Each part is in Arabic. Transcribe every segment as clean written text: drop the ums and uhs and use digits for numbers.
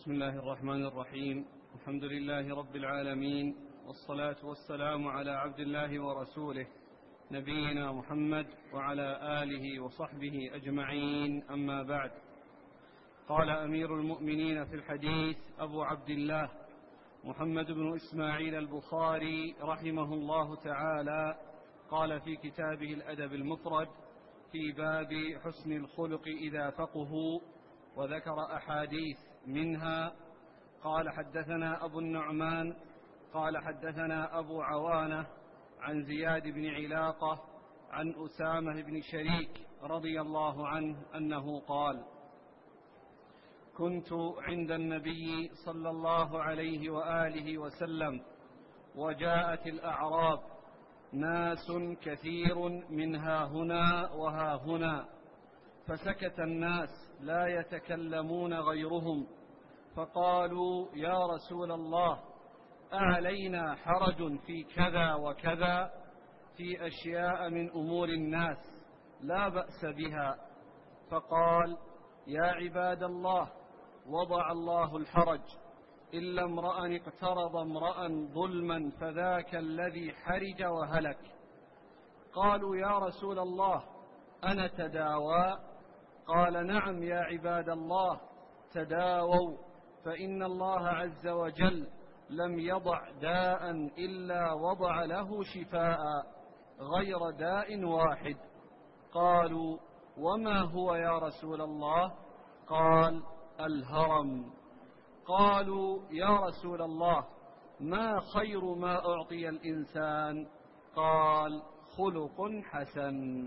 بسم الله الرحمن الرحيم. الحمد لله رب العالمين، والصلاة والسلام على عبد الله ورسوله نبينا محمد وعلى آله وصحبه أجمعين، أما بعد. قال أمير المؤمنين في الحديث أبو عبد الله محمد بن إسماعيل البخاري رحمه الله تعالى، قال في كتابه الأدب المفرد في باب حسن الخلق إذا فقهوا، وذكر أحاديث منها. قال حدثنا أبو النعمان قال حدثنا أبو عوانة عن زياد بن علاقة عن أسامة بن شريك رضي الله عنه أنه قال: كنت عند النبي صلى الله عليه وآله وسلم وجاءت الأعراب ناس كثير من ها هنا وها هنا، فسكت الناس لا يتكلمون غيرهم، فقالوا: يا رسول الله، أعلينا حرج في كذا وكذا، في أشياء من أمور الناس لا بأس بها. فقال: يا عباد الله، وضع الله الحرج، إلا امرأ اقترض امرأ ظلما فذاك الذي حرج وهلك. قالوا: يا رسول الله، أنا تداوى؟ قال: نعم يا عباد الله، تداووا، فإن الله عز وجل لم يضع داء إلا وضع له شفاء غير داء واحد. قالوا: وما هو يا رسول الله؟ قال: الهرم. قالوا: يا رسول الله، ما خير ما أعطي الإنسان؟ قال: خلق حسن.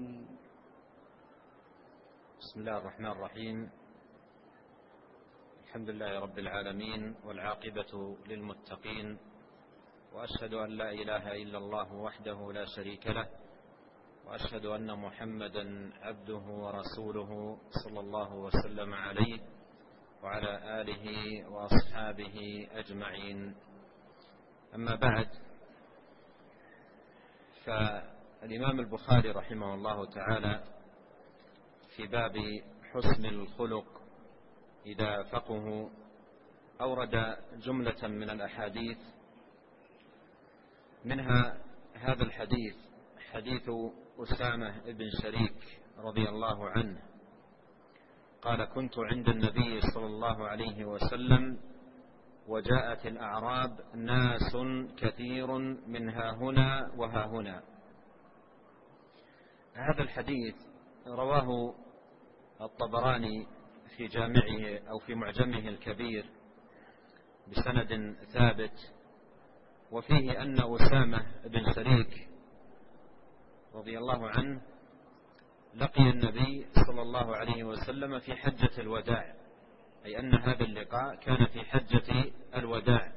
بسم الله الرحمن الرحيم. الحمد لله رب العالمين، والعاقبة للمتقين، وأشهد أن لا إله إلا الله وحده لا شريك له، وأشهد أن محمدا عبده ورسوله صلى الله وسلم عليه وعلى آله وأصحابه أجمعين. أما بعد، فالإمام البخاري رحمه الله تعالى في باب حسن الخلق إذا فقهوا أورد جملة من الأحاديث، منها هذا الحديث، حديث أسامة بن شريك رضي الله عنه قال: كنت عند النبي صلى الله عليه وسلم وجاءت الأعراب ناس كثير من ها هنا وها هنا. هذا الحديث رواه الطبراني في جامعه أو في معجمه الكبير بسند ثابت، وفيه أن أسامة بن شريك رضي الله عنه لقي النبي صلى الله عليه وسلم في حجة الوداع، أي أن هذا اللقاء كان في حجة الوداع.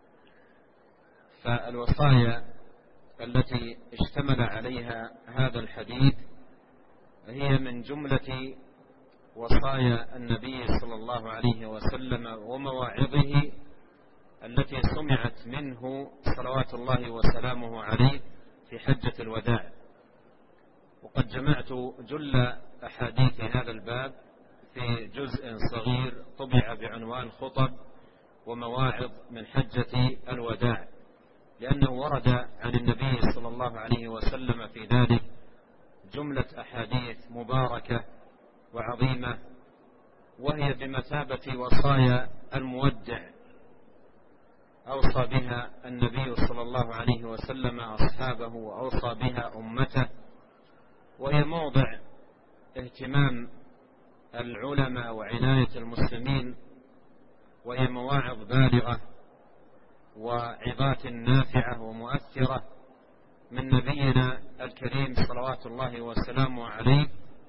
فالوصايا التي اشتمل عليها هذا الحديث هي من جملة وصايا النبي صلى الله عليه وسلم ومواعظه التي سمعت منه صلوات الله وسلامه عليه في حجة الوداع. وقد جمعت جل أحاديث هذا الباب في جزء صغير طبع بعنوان خطب ومواعظ من حجة الوداع، لأنه ورد عن النبي صلى الله عليه وسلم في ذلك جملة أحاديث مباركة وعظيمة، وهي بمثابة وصايا المودع أوصى بها النبي صلى الله عليه وسلم أصحابه وأوصى بها أمته، وهي موضع اهتمام العلماء وعناية المسلمين، وهي مواعظ بالغة وعظات نافعة ومؤثرة من نبينا الكريم صلوات الله وسلامه عليه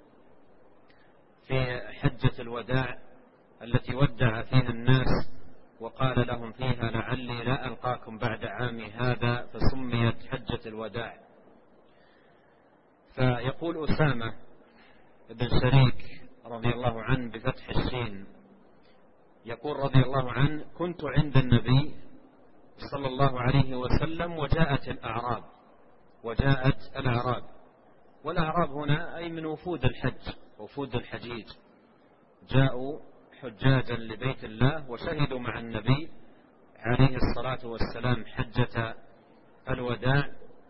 في حجة الوداع التي ودع فيها الناس وقال لهم فيها: لعلي لا ألقاكم بعد عامي هذا، فسميت حجة الوداع. فيقول أسامة بن شريك رضي الله عنه بفتح السين، يقول رضي الله عنه: كنت عند النبي صلى الله عليه وسلم وجاءت الأعراب. وجاءت الأعراب، والأعراب هنا أي من وفود الحج، وفود الحجيج، جاءوا حجاجا لبيت الله وشهدوا مع النبي عليه الصلاة والسلام حجة الوداع،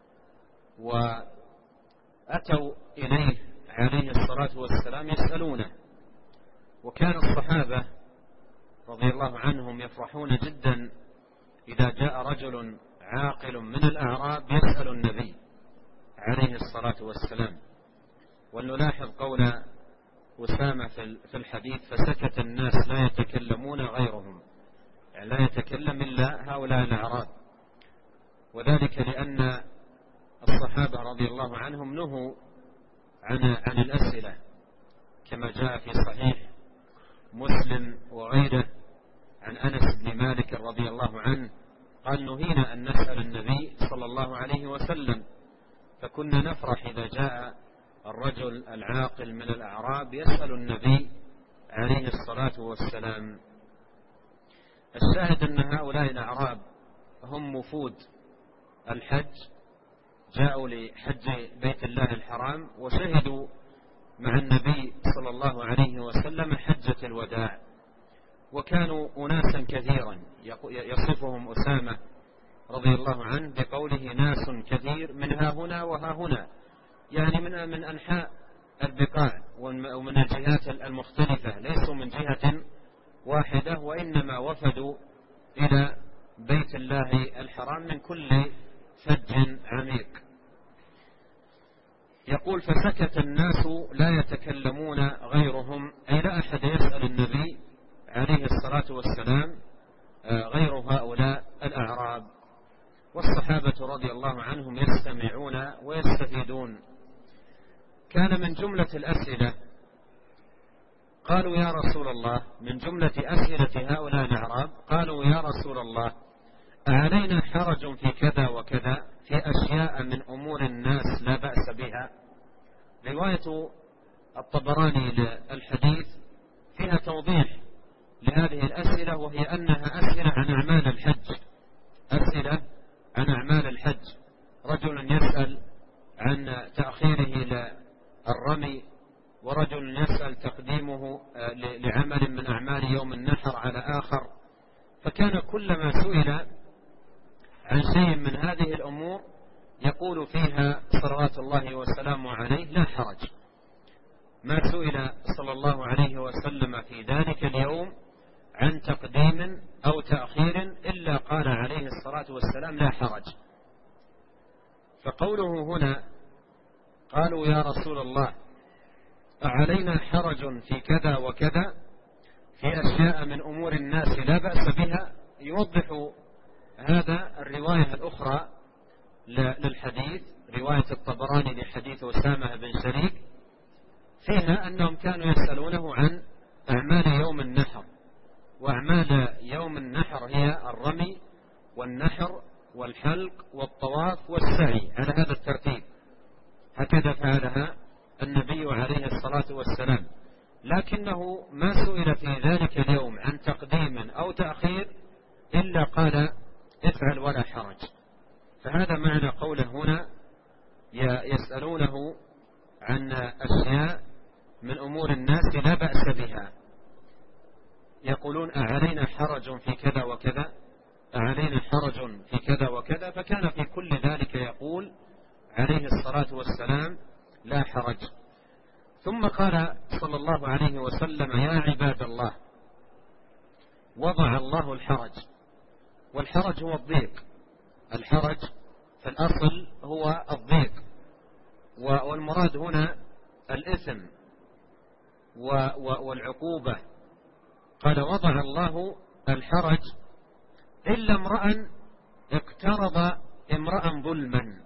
وأتوا إليه عليه الصلاة والسلام يسألونه. وكان الصحابة رضي الله عنهم يفرحون جدا إذا جاء رجل عاقل من الأعراب يسأل النبي عليه الصلاة والسلام. ونلاحظ قول أسامة في الحديث: فسكت الناس لا يتكلمون غيرهم، يعني لا يتكلم إلا هؤلاء الأعراب. وذلك لأن الصحابة رضي الله عنهم نهوا عن الأسئلة، كما جاء في صحيح مسلم وغيره عن أنس بن مالك رضي الله عنه قال: نهينا أن نسأل النبي صلى الله عليه وسلم، فكنا نفرح إذا جاء الرجل العاقل من الأعراب يسأل النبي عليه الصلاة والسلام. الشاهد أن هؤلاء الأعراب هم وفود الحج، جاءوا لحج بيت الله الحرام وشهدوا مع النبي صلى الله عليه وسلم حجة الوداع، وكانوا أناسا كثيرا. يصفهم أسامة رضي الله عنه بقوله: ناس كثير من ها هنا وها هنا، يعني من أنحاء البقاع ومن الجهات المختلفة، ليسوا من جهة واحدة، وإنما وفدوا إلى بيت الله الحرام من كل فج عميق. يقول: فسكت الناس لا يتكلمون غيرهم، أي لا أحد يسأل النبي عليه الصلاة والسلام غير هؤلاء الأعراب. والصحابة رضي الله عنهم يستمعون ويستفيدون. كان من جملة الأسئلة قالوا: يا رسول الله، من جملة أسئلة هؤلاء الأعراب قالوا: يا رسول الله، أعلينا حرج في كذا وكذا، في أشياء من أمور الناس لا بأس بها. رواية الطبراني للحديث فيها توضيح لهذه الأسئلة، وهي أنها أسئلة عن أعمال الحج، أسئلة عن أعمال الحج. رجل يسأل عن تأخيره للرمي، ورجل يسأل تقديمه لعمل من أعمال يوم النحر على آخر. فكان كلما سئل عن شيء من هذه الأمور يقول فيها صلوات الله وسلامه عليه: لا حرج. ما سئل صلى الله عليه وسلم في ذلك اليوم عن تقديم أو تأخير إلا قال عليه الصلاة والسلام: لا حرج. فقوله هنا قالوا: يا رسول الله، أعلينا حرج في كذا وكذا، في أشياء من أمور الناس لا بأس بها، يوضح هذا الرواية الأخرى للحديث، رواية الطبراني لحديث أسامة بن شريك، فيها أنهم كانوا يسألونه عن أعمال يوم النحر. وأعمال يوم النحر هي الرمي والنحر والحلق والطواف والسعي على هذا الترتيب، هكذا فعلها النبي عليه الصلاة والسلام. لكنه ما سئل في ذلك اليوم عن تقديم أو تأخير إلا قال: افعل ولا حرج. فهذا معنى قوله هنا: يسألونه عن أشياء من أمور الناس لا بأس بها. يقولون: أعلينا حرج في كذا وكذا، أعلينا حرج في كذا وكذا، فكان في كل ذلك يقول عليه الصلاة والسلام: لا حرج. ثم قال صلى الله عليه وسلم: يا عباد الله، وضع الله الحرج. والحرج هو الضيق. الحرج في الأصل هو الضيق، والمراد هنا الإثم والعقوبة. قال: وضع الله الحرج إلا امرأ اقترض امرأ ظلما.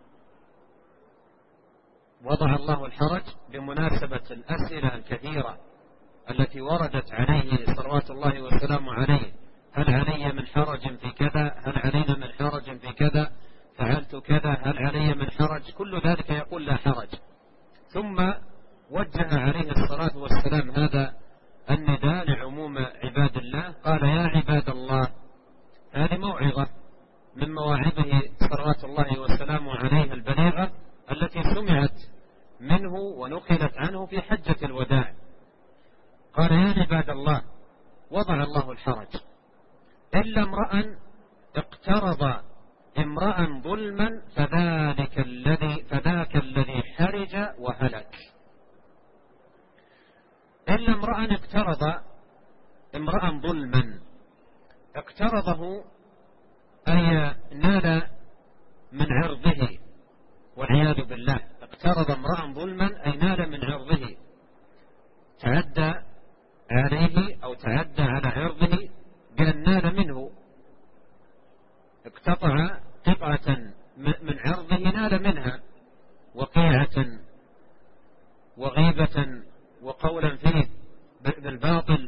وضع الله الحرج بمناسبة الأسئلة الكثيرة التي وردت عليه صلوات الله وسلامه عليه: هل علي من حرج في كذا؟ هل علينا من حرج في كذا؟ فعلت كذا، هل علي من حرج؟ كل ذلك يقول: لا حرج. ثم وجه عليه الصلاة والسلام هذا النداء لعموم عباد الله، قال: يا عباد الله. هذه موعظة من مواعظه صلوات الله وسلامه عليه البليغة التي سمعت منه ونقلت عنه في حجة الوداع. قال: يا عباد الله، وضع الله الحرج. إلا امرأ اقترض امرأ ظلما فذاك الذي حرج وهلك. إلا امرأ اقترض امرأ ظلما، اقترضه أي نال من عرضه والعياذ بالله. اقترض امرأ ظلما أي نال من عرضه، تعدى عليه أو تعدى على عرضه بأن نال منه، اقتطع قطعة من عرضه نال منها، وقيعة وغيبة وقولا فيه بالباطل.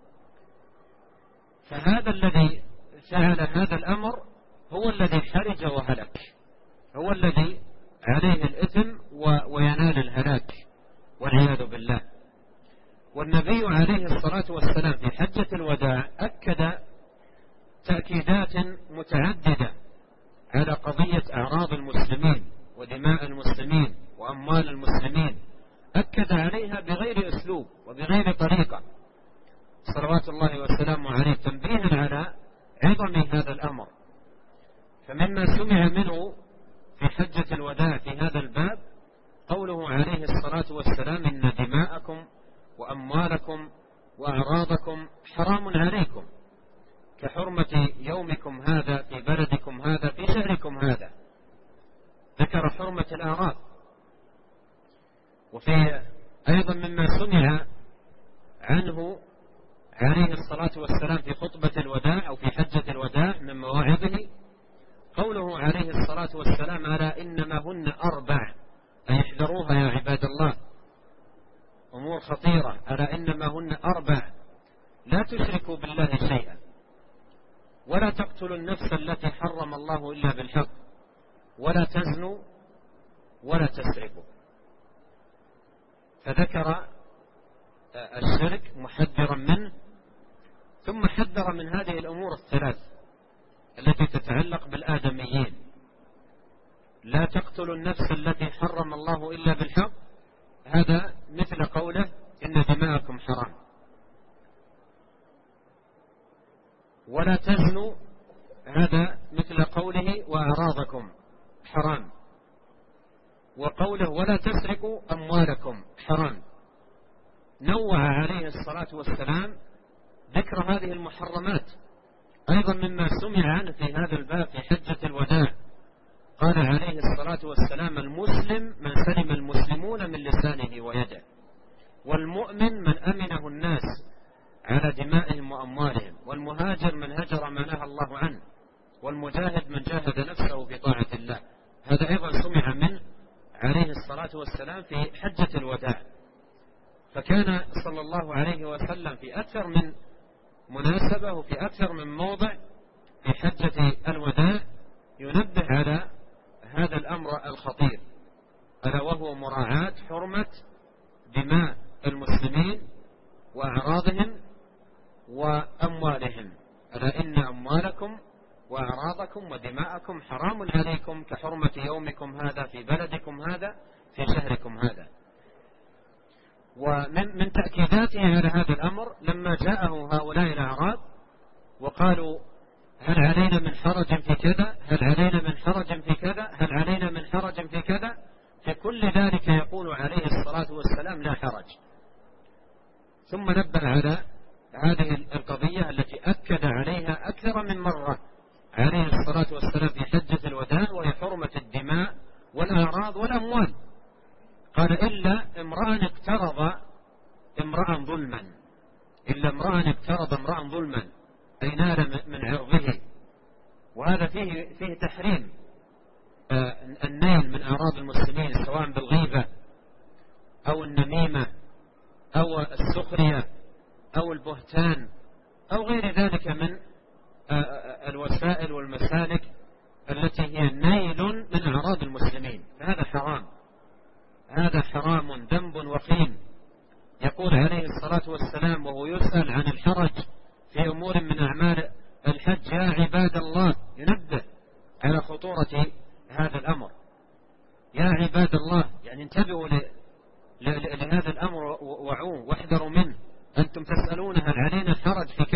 فهذا الذي فعل هذا الأمر هو الذي حرج وهلك، هو الذي عليه الإثم وينال الهلاك والعياذ بالله. والنبي عليه الصلاة والسلام في حجة الوداع أكد تأكيدات متعددة على قضية أعراض المسلمين ودماء المسلمين وأموال المسلمين، أكد عليها بغير أسلوب وبغير طريقة صلوات الله وسلامه عليه، تنبيها على عظم هذا الأمر. فمما سمع منه في حجة الوداع في هذا الباب قوله عليه الصلاة والسلام: إن دماءكم وأموالكم وأعراضكم حرام عليكم كحرمة يومكم هذا في بلدكم هذا في شهركم هذا. ذكر حرمة الأعراض. وفي أيضا مما سمع عنه عليه الصلاة والسلام في خطبة الوداع أو في حجة الوداع من مواعظه قوله عليه الصلاة والسلام: ألا إنما هن أربع، أي احذروها يا عباد الله، أمور خطيرة. ألا إنما هن أربع: لا تشركوا بالله شيئا، ولا تقتلوا النفس التي حرم الله إلا بالحق، ولا تزنوا، ولا تسرقوا. فذكر الشرك محذرا منه، ثم حذر من هذه الأمور الثلاث التي تتعلق بالآدميين: لا تقتلوا النفس التي حرم الله إلا بالحق، هذا مثل قوله: إن دماءكم حرام. ولا تزنوا، هذا مثل قوله: وأعراضكم حرام. وقوله: ولا تسرقوا أموالكم حرام. نوع عليه الصلاة والسلام ذكر هذه المحرمات. أيضا مما سمع عنه في هذا الباب في حجة الوداع قال عليه الصلاة والسلام: المسلم من سلم المسلمون من لسانه ويده، والمؤمن من أمنه الناس على دمائهم وأموالهم، والمهاجر من هجر ما نهى الله عنه، والمجاهد من جاهد نفسه في طاعة الله. هذا أيضا سمع منه عليه الصلاة والسلام في حجة الوداع. فكان صلى الله عليه وسلم في أكثر من مناسبة وفي أكثر من موضع في حجة الوداع ينبه على هذا الأمر الخطير، ألا وهو مراعاة حرمة دماء المسلمين وأعراضهم وأموالهم. ألا إن أموالكم وأعراضكم ودماءكم حرام عليكم كحرمة يومكم هذا في بلدكم هذا في شهركم هذا. ومن تأكيداته على هذا الأمر لما جاءه هؤلاء الأعراب وقالوا: هل علينا من حرج في كذا؟ هل علينا من حرج في كذا؟ هل علينا من حرج في كذا؟ فكل ذلك يقول عليه الصلاة والسلام: لا حرج. ثم نبه على هذه القضية التي أكد عليها أكثر من مرة عليه الصلاة والسلام في حجة الوداع، وهي حرمة الدماء والأعراض والأموال. قال: إلا امرأ اقترض امرأ ظلما، إلا امرأ اقترض امرأ ظلما أي نال من عرضه. وهذا فيه تحريم النيل من أعراض المسلمين، سواء بالغيبة أو النميمة أو السخرية أو البهتان أو غير ذلك من الوسائل والمسالك التي هي نيل من أعراض المسلمين. فهذا حرام، هذا حرام ذنب وخيم. يقول عليه الصلاة والسلام وهو يسأل عن الحرج في أمور من أعمال الحج: يا عباد الله، ينبه على خطورة هذا الأمر. يا عباد الله، يعني انتبهوا لهذا الأمر وعوه واحذروا منه. أنتم تسألون هل علينا حرج في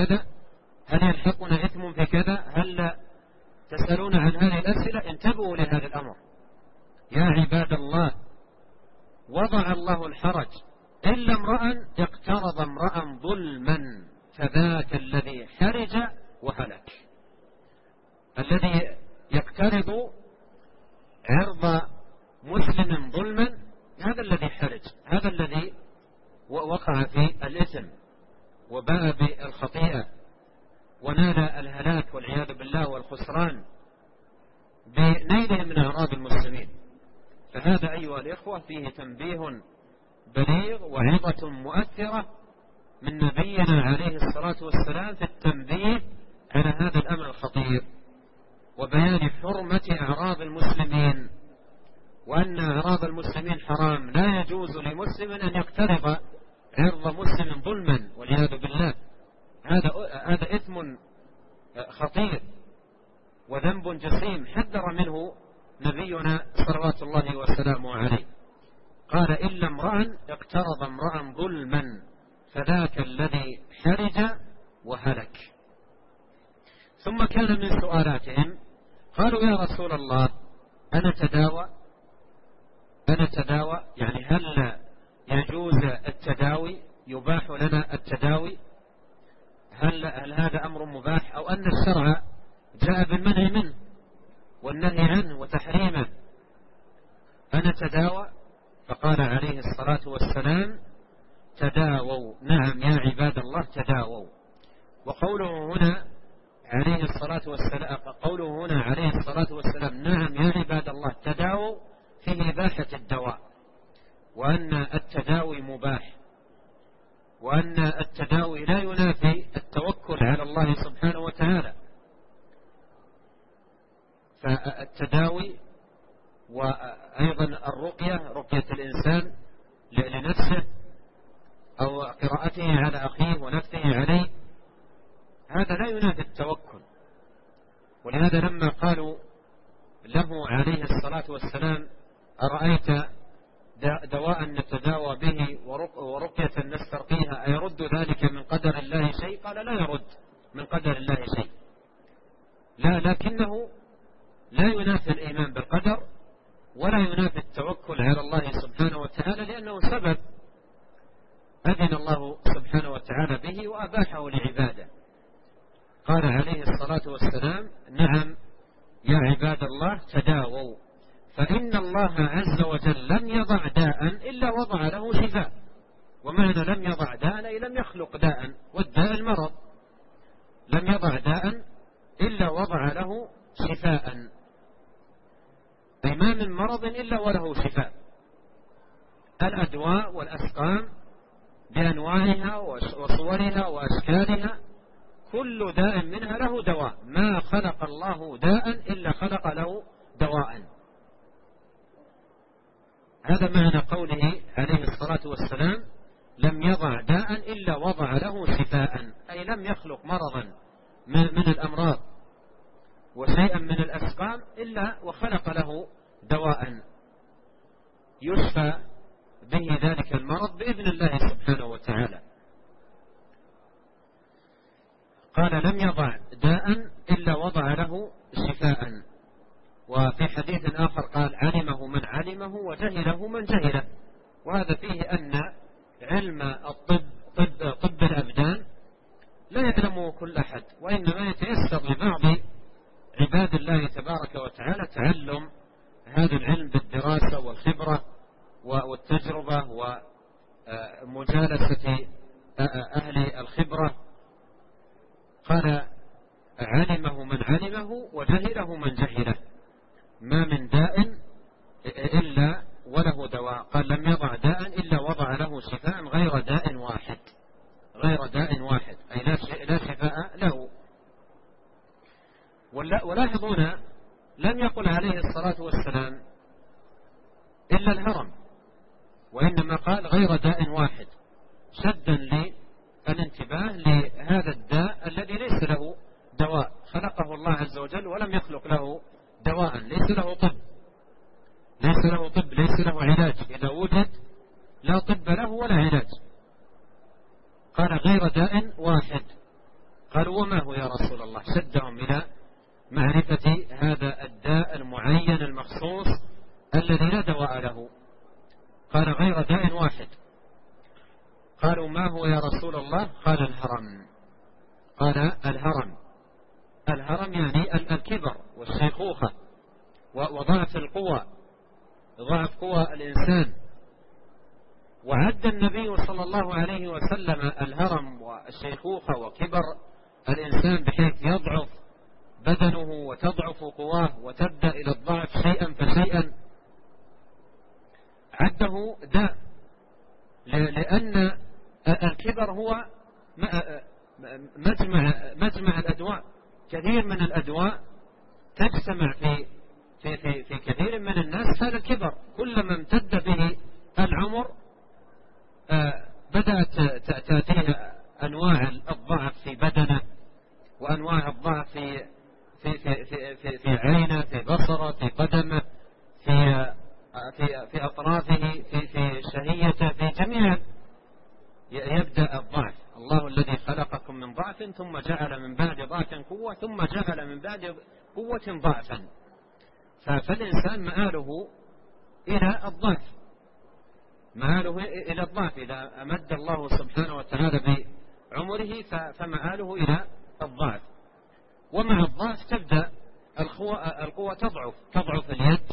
هل يلحقنا إثم في كذا؟ هل تسألون عن هذه الأسئلة؟ انتبهوا لهذا الأمر يا عباد الله. وضع الله الحرج إلا امرأ اقترض امرأ ظلما فذاك الذي حرج وهلك. الذي يقترض عرض مسلم ظلما هذا الذي حرج، هذا الذي وقع في الإثم وباء بالخطيئة ونال الهلاك والعياذ بالله والخسران بنيله من أعراض المسلمين. فهذا أيها الإخوة فيه تنبيه بليغ وعظة مؤثرة من نبينا عليه الصلاة والسلام في التنبيه على هذا الأمر الخطير وبيان حرمة أعراض المسلمين، وأن أعراض المسلمين حرام، لا يجوز لمسلم أن يقترض عرض مسلم ظلما والعياذ بالله. هذا إثم خطير وذنب جسيم حذر منه نبينا صلوات الله وسلامه عليه. قال إلا امرأ اقترض امرأ ظلما فذاك الذي حرج وهلك. ثم كان من سؤالاتهم قالوا يا رسول الله أنا تداوى يعني هل يجوز التداوي؟ يباح لنا التداوي؟ هل هذا أمر مباح أو أن الشرع جاء بالمنع منه والنهي عنه وتحريمه؟ أنا تداوى؟ فقال عليه الصلاة والسلام تداووا، نعم يا عباد الله تداووا. وقوله هنا عليه الصلاة والسلام نعم يا عباد الله تداووا في إباحة الدواء، وأن التداوي مباح، وأن التداوي لا ينافي التوكل على الله سبحانه وتعالى. فالتداوي وأيضا رقية الإنسان لنفسه أو قراءته على أخيه ونفسه عليه هذا لا ينافي التوكل. ولهذا لما قالوا له عليه الصلاة والسلام أرأيت دواء نتداوى به ورقية نسترقيها أيرد ذلك من قدر الله شيء؟ قال لا يرد من قدر الله شيء، لكنه لا ينافي الإيمان بالقدر ولا ينافي التوكل على الله سبحانه وتعالى، لأنه سبب أذن الله سبحانه وتعالى به وأباحه لعباده. قال عليه الصلاة والسلام نعم يا عباد الله تداووا، فإن الله عز وجل لم يضع داء إلا وضع له شفاء. ومعنى لم يضع داء أي لم يخلق داء، والداء المرض، لم يضع داء إلا وضع له شفاء، أي ما من مرض إلا وله شفاء. الأدواء والأسقام بأنواعها وصورها وأشكالها كل داء منها له دواء، ما خلق الله داء إلا خلق له دواء. هذا معنى قوله عليه الصلاة والسلام لم يضع داء إلا وضع له شفاء، أي لم يخلق مرضا من الأمراض وشيئا من الأسقام إلا وخلق له دواء يشفى به ذلك المرض بإذن الله سبحانه وتعالى. قال لم يضع داء إلا وضع له شفاء. وفي حديث آخر قال علمه من علمه وجهله من جهله. وهذا فيه أن علم الطب طب الأبدان لا يعلمه كل أحد، وإنما يتيسر لبعض عباد الله تبارك وتعالى تعلم هذا العلم بالدراسة والخبرة والتجربة ومجالسة أهل الخبرة. قال علمه من علمه وجهله من جهله، ما من داء إلا وله دواء. قال لم يضع داء إلا وضع له شفاء غير داء واحد أي لا شفاء له. ولاحظون لم يقل عليه الصلاة والسلام إلا الهرم، وإنما قال غير داء واحد شدا للانتباه لهذا الداء الذي ليس له دواء، خلقه الله عز وجل ولم يخلق له دواء، ليس له طب ليس له علاج، إذا وجد لا طب له ولا علاج. قال غير داء واحد. قالوا وما هو يا رسول الله؟ شدهم إلى معرفة هذا الداء المعين المخصوص الذي لا دواء له. قال غير داء واحد. قالوا ما هو يا رسول الله؟ قال الهرم. قال الهرم يعني الكبر والشيخوخة وضعف القوى، ضعف قوى الإنسان. وعد النبي صلى الله عليه وسلم الهرم والشيخوخة وكبر الإنسان بحيث يضعف بدنه وتضعف قواه وتبدأ إلى الضعف شيئا فشيئا. عده داء، لأن الكبر هو مجمع الأدواء. كثير من الأدواء تجتمع في كثير من الناس هذا الكبر. كلما امتد به العمر بدأت تأتيه أنواع الضعف في بدنه، وأنواع الضعف في عينه، في بصره، في قدمه، في أطرافه، في شهيته، في جميع يبدأ الضعف. الله الذي خلقكم من ضعف ثم جعل من بعد ضعف قوة ثم جعل من بعد قوة ضعفا. فالإنسان مآله إلى الضعف، مآله إلى الضعف. إذا أمد الله سبحانه وتعالى بعمره فمآله إلى الضعف. ومع الضعف تبدأ القوة تضعف اليد،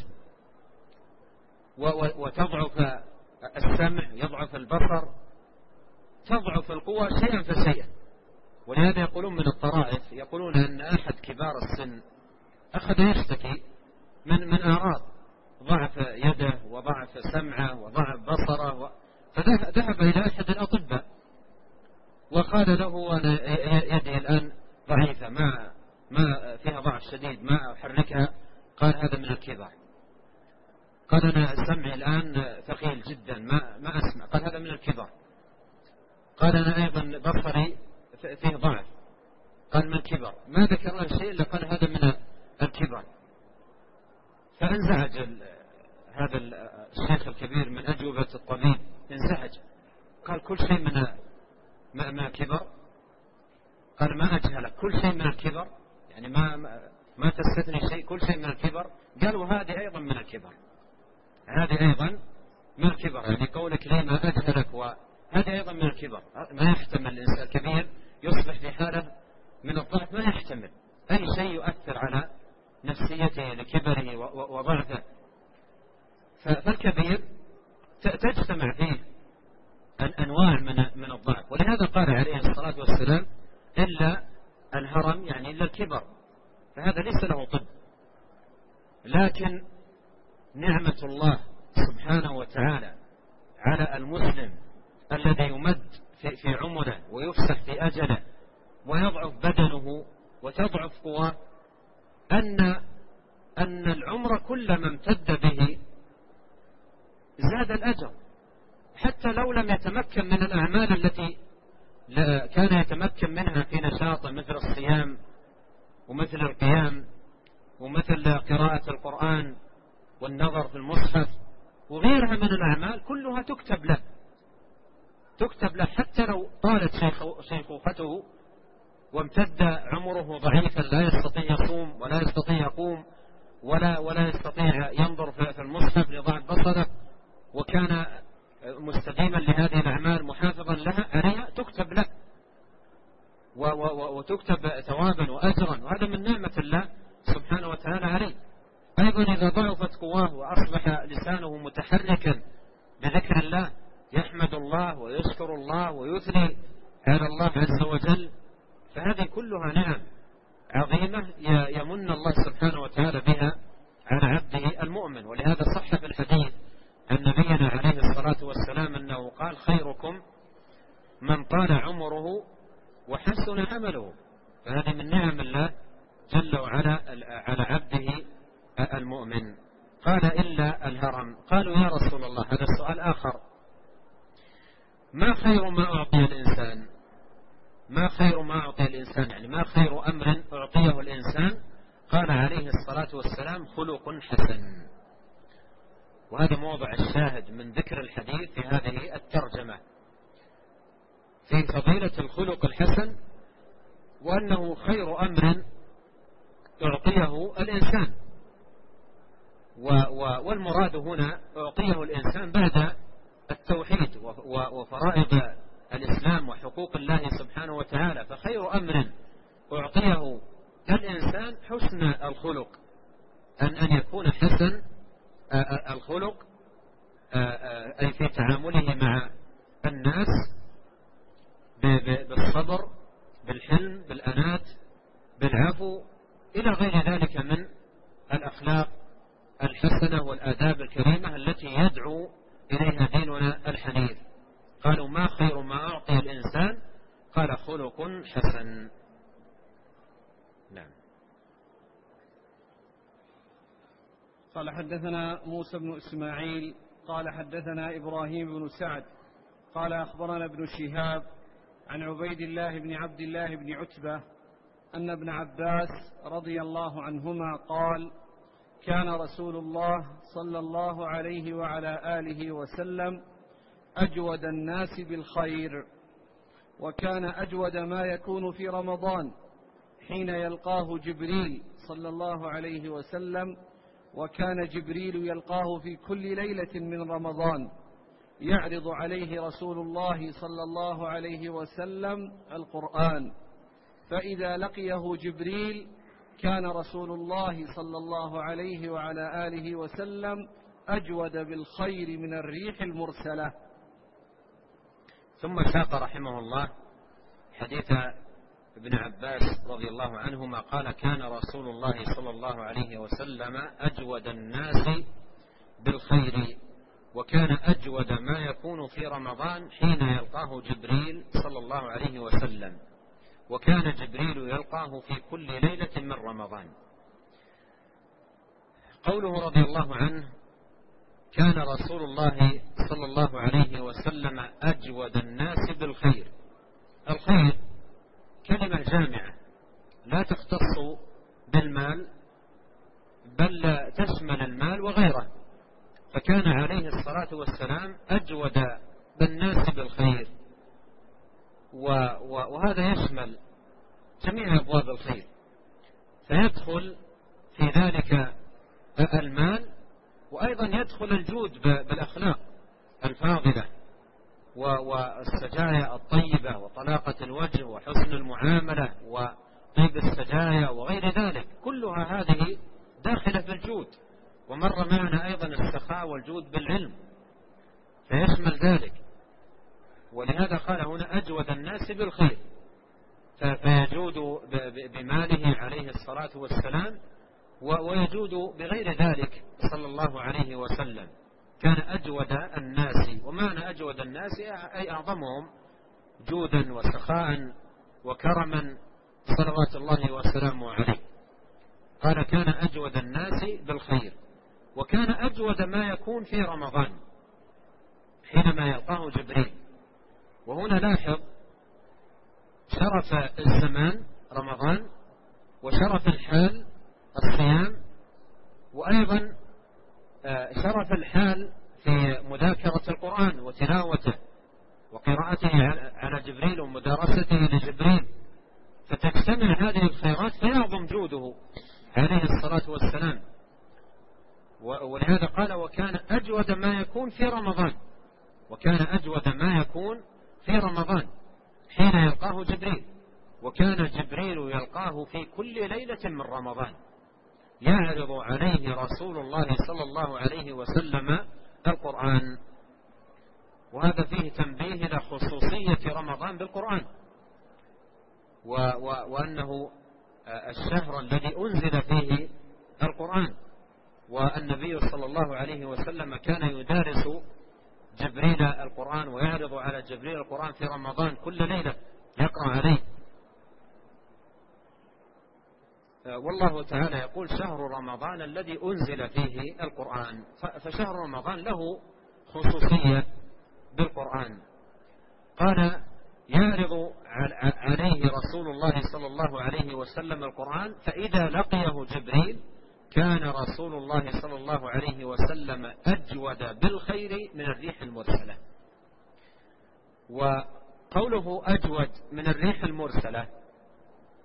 وتضعف السمع، يضعف البصر، تضعف القوة شيئا فشيئا. ولهذا يقولون من الطرائف، يقولون أن أحد كبار السن أخذ يشتكي من أعراض ضعف يده وضعف سمعه وضعف بصره، فذهب إلى أحد الأطباء وقال له أنا يدي الآن ضعيفة، ما فيها ضعف شديد، ما أحركها. قال هذا من الكبر. قال أنا سمعي الآن ثقيل جدا، ما أسمع. قال هذا من الكبر. قال أنا أيضا بصري فيه ضعف. قال من الكبر. ما ذكر له شيء إلا قال هذا من الكبر. فانزعج هذا الشيخ الكبير من أجوبة الطبيب، انزعج. قال كل شيء من الكبر. قال ما أجهلك، كل شيء من الكبر، يعني ما تستثني شيء، كل شيء من الكبر. قال وهذه أيضا من الكبر، هذه أيضا من الكبر، يعني قولك لي ما أجهلك وهذه أيضا من الكبر. ما يحتمل الإنسان الكبير يصبح في حالة من الضعف، ما يحتمل أي شيء يؤثر على نفسيته لكبره وضعفه. فالكبير تجتمع فيه أنواع من الضعف. ولهذا قال عليه الصلاة والسلام إلا الهرم، يعني إلا الكبر، فهذا ليس له طب. لكن نعمة الله سبحانه وتعالى على المسلم الذي يمد في عمره ويفسح في أجله ويضعف بدنه وتضعف قواه، أن العمر كلما امتد به زاد الأجر، حتى لو لم يتمكن من الأعمال التي كان يتمكن منها في نشاط، مثل الصيام ومثل القيام ومثل قراءة القرآن والنظر في المصحف وغيرها من الأعمال، كلها تكتب له حتى لو طالت شيخوخته وامتد عمره ضعيفا، لا يستطيع يصوم ولا يستطيع يقوم ولا يستطيع ينظر في المصحف لضعف بصره، وكان مستديما لهذه الأعمال محافظا لها عليها، تكتب له وتكتب ثوابا وأجرا، وهذا من نعمة الله سبحانه وتعالى عليه. أيضا إذا ضعفت قواه وأصبح لسانه متحركا بذكر الله، يحمد الله ويشكر الله ويثني على الله عز وجل، فهذه كلها نعم عظيمة يمن الله سبحانه وتعالى بها على عبده المؤمن. ولهذا صح في الحديث عن نبينا عليه الصلاة والسلام أنه قال خيركم من طال عمره وحسن عمله. فهذه من نعم الله جل وعلا على عبده المؤمن. قال إلا الهرم. قالوا يا رسول الله، هذا السؤال آخر، ما خير ما أعطي الإنسان؟ ما خير ما أعطي الإنسان، يعني ما خير أمر أعطيه الإنسان؟ قال عليه الصلاة والسلام خلق حسن. وهذا موضع الشاهد من ذكر الحديث في هذه الترجمة، في فضيلة الخلق الحسن وأنه خير أمر أعطيه الإنسان. والمراد هنا أعطيه الإنسان بعد التوحيد وفرائض الإسلام وحقوق الله سبحانه وتعالى. فخير أمر أعطيه الإنسان حسن الخلق، أن يكون حسن الخلق أي في تعامله مع الناس بالصبر، بالحلم، بالأنات، بالعفو، إلى غير ذلك من الأخلاق الحسنة والآداب الكريمة التي يدعو إليها ديننا الحنيف. قالوا ما خير ما أعطي الإنسان؟ قال خلق حسن. نعم. قال حدثنا موسى بن إسماعيل قال حدثنا إبراهيم بن سعد قال أخبرنا ابن شهاب عن عبيد الله بن عبد الله بن عتبة أن ابن عباس رضي الله عنهما قال كان رسول الله صلى الله عليه وعلى آله وسلم أجود الناس بالخير، وكان أجود ما يكون في رمضان حين يلقاه جبريل صلى الله عليه وسلم، وكان جبريل يلقاه في كل ليلة من رمضان يعرض عليه رسول الله صلى الله عليه وسلم القرآن، فإذا لقيه جبريل كان رسول الله صلى الله عليه وعلى آله وسلم أجود بالخير من الريح المرسلة. ثم ساق رحمه الله حديث ابن عباس رضي الله عنهما قال كان رسول الله صلى الله عليه وسلم أجود الناس بالخير، وكان أجود ما يكون في رمضان حين يلقاه جبريل صلى الله عليه وسلم، وكان جبريل يلقاه في كل ليلة من رمضان. قوله رضي الله عنه كان رسول الله صلى الله عليه وسلم أجود الناس بالخير. الخير كلمة جامعة لا تختص بالمال بل تشمل المال وغيره، فكان عليه الصلاة والسلام أجود بالناس بالخير، وهذا يشمل جميع أبواب الخير، فيدخل في ذلك المال، وأيضا يدخل الجود بالأخلاق الفاضلة والسجايا الطيبة وطلاقة الوجه وحسن المعاملة وطيب السجايا وغير ذلك، كلها هذه داخلة في الجود. ومر معنا أيضا السخاء والجود بالعلم فيشمل ذلك، ولهذا قال هنا أجود الناس بالخير، فيجود بماله عليه الصلاة والسلام ويجود بغير ذلك صلى الله عليه وسلم. كان أجود الناس، ومعنى أجود الناس أي أعظمهم جودا وسخاء وكرما صلوات الله وسلامه عليه. قال كان أجود الناس بالخير، وكان أجود ما يكون في رمضان حينما يلقاه جبريل. وهنا لاحظ شرف الزمان رمضان، وشرف الحال الصيام، وأيضا شرف الحال في مذاكرة القرآن وتلاوته وقراءته على جبريل ومدارسته لجبريل، فتجتمع هذه الخيرات فيعظم جوده عليه الصلاة والسلام. ولهذا قال وكان أجود ما يكون في رمضان، وكان أجود ما يكون في رمضان حين يلقاه جبريل، وكان جبريل يلقاه في كل ليلة من رمضان يعرض عليه رسول الله صلى الله عليه وسلم القرآن. وهذا فيه تنبيه إلى خصوصية رمضان بالقرآن، وأنه الشهر الذي أنزل فيه القرآن، والنبي صلى الله عليه وسلم كان يدارس جبريل القرآن ويعرض على جبريل القرآن في رمضان كل ليلة يقرأ عليه. والله تعالى يقول شهر رمضان الذي أنزل فيه القرآن، فشهر رمضان له خصوصية بالقرآن. قال يعرض عليه رسول الله صلى الله عليه وسلم القرآن، فإذا لقيه جبريل كان رسول الله صلى الله عليه وسلم أجود بالخير من الريح المرسلة. وقوله أجود من الريح المرسلة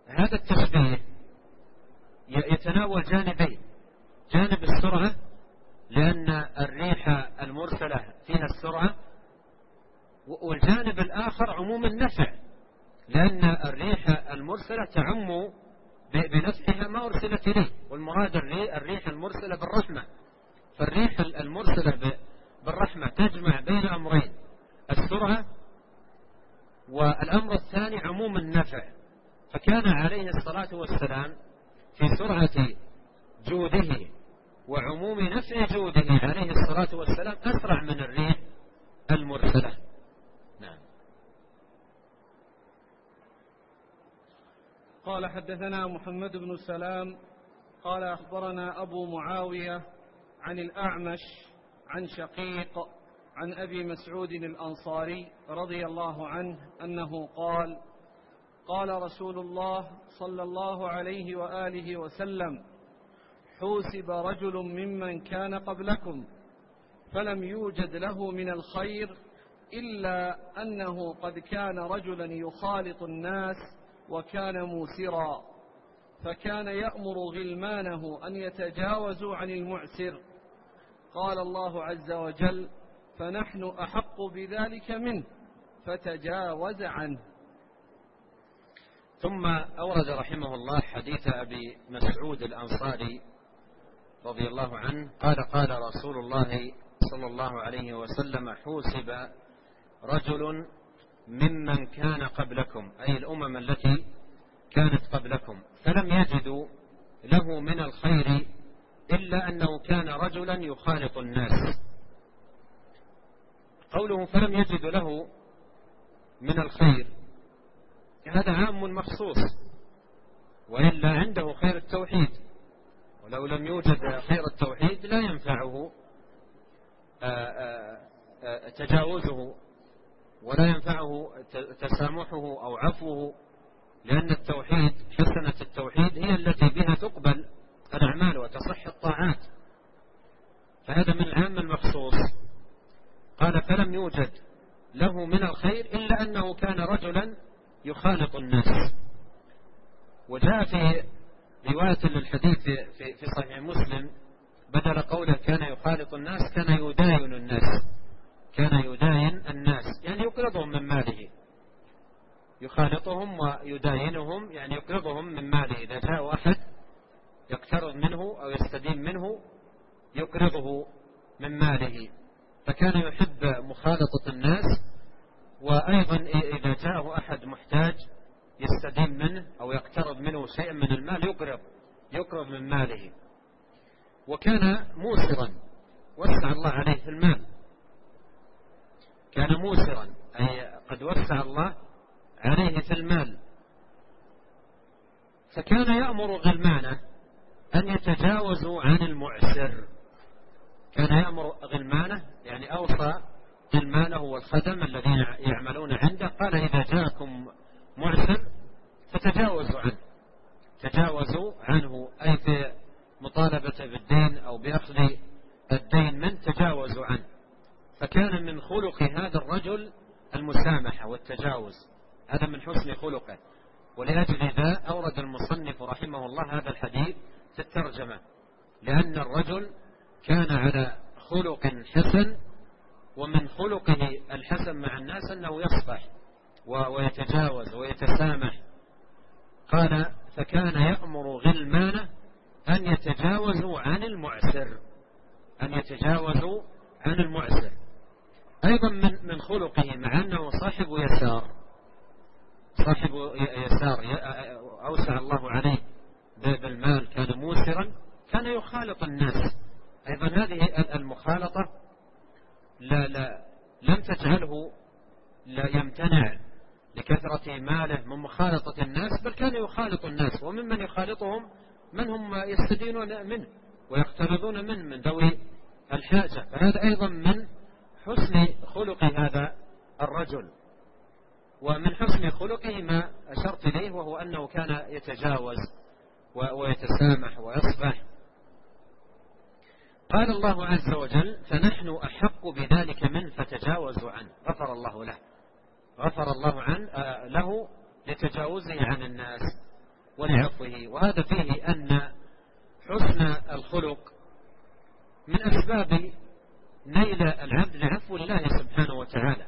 هذا التشبيه يتناول جانبين: جانب السرعة، لأن الريح المرسلة فيها السرعة، والجانب الآخر عموم النفع، لأن الريح المرسلة تعم بنفعها ما أرسلت إليه، والمراد الريح المرسلة بالرحمة. فالريح المرسلة بالرحمة تجمع بين أمرين: السرعة، والأمر الثاني عموم النفع. فكان عليه الصلاة والسلام في سرعة جوده وعموم نفع جوده عليه الصلاة والسلام أسرع من الريح المرسلة. نعم. قال: حدثنا محمد بن سلام قال: أخبرنا أبو معاوية عن الأعمش عن شقيق عن أبي مسعود الأنصاري رضي الله عنه أنه قال: قال رسول الله صلى الله عليه وآله وسلم: حوسب رجل ممن كان قبلكم فلم يوجد له من الخير إلا أنه قد كان رجلا يخالط الناس وكان موسرا، فكان يأمر غلمانه أن يتجاوزوا عن المعسر. قال الله عز وجل: فنحن أحق بذلك منه فتجاوز عنه. ثم أورد رحمه الله حديث أبي مسعود الأنصاري رضي الله عنه قال: قال رسول الله صلى الله عليه وسلم: حوسب رجل ممن كان قبلكم، أي الأمم التي كانت قبلكم، فلم يجدوا له من الخير إلا أنه كان رجلا يخالط الناس. قوله فلم يجدوا له من الخير هذا عام مخصوص، وإلا عنده خير التوحيد، ولو لم يوجد خير التوحيد لا ينفعه تجاوزه ولا ينفعه تسامحه أو عفوه، لأن التوحيد، حسنة التوحيد هي التي بها تقبل الأعمال وتصح الطاعات، فهذا من العام المخصوص. قال: فلم يوجد له من الخير إلا أنه كان رجلا يخالط الناس. وجاء في رواية للحديث في صحيح مسلم بدل قوله كان يخالط الناس كان يداين الناس، كان يداين الناس يعني يقرضهم من ماله، يخالطهم ويداينهم يعني يقرضهم من ماله. إذا جاء أحد يقترض منه أو يستدين منه يقرضه من ماله، فكان يحب مخالطة الناس. وأيضا إذا جاءه أحد محتاج يستدين منه أو يقترض منه شيئا من المال يقرض من ماله. وكان موسرا، وسع الله عليه في المال، كان موسرا أي قد وسع الله عليه في المال. فكان يأمر غلمانه أن يتجاوزوا عن المعسر، كان يأمر غلمانه يعني أوصى غلمانه والخدم الذين يعملون عنده، قال: إذا جاءكم معسر فتجاوزوا عنه، تجاوزوا عنه أي في مطالبة بالدين أو بأخذ الدين من تجاوزوا عنه. فكان من خلق هذا الرجل المسامحة والتجاوز، هذا من حسن خلقه. ولأجل ذا أورد المصنف رحمه الله هذا الحديث في الترجمة، لأن الرجل كان على خلق حسن، ومن خلقه الحسن مع الناس أنه يصفح ويتجاوز ويتسامح. قال: فكان يأمر غلمانه أن يتجاوزوا عن المعسر، أن يتجاوزوا عن المعسر. أيضا من خلقه مع أنه صاحب يسار، صاحب يسار أوسع الله عليه بالمال، كان موسرا، كان يخالط الناس. أيضا هذه المخالطة لم تجعله لا يمتنع لكثرة ماله من مخالطة الناس، بل كان يخالط الناس، وممن يخالطهم من هم يستدينون منه ويقترضون منه من ذوي الحاجة. فهذا أيضا من حسن خلق هذا الرجل. ومن حسن خلقه ما أشرت إليه، وهو أنه كان يتجاوز ويتسامح ويصفح. قال الله عز وجل: فنحن أحق بذلك منه فتجاوزوا عنه. غفر الله له، غفر الله له لتجاوزه عن الناس. ولعفوه. وهذا فيه أن حسن الخلق من أسباب نيل العبد لعفو الله سبحانه وتعالى.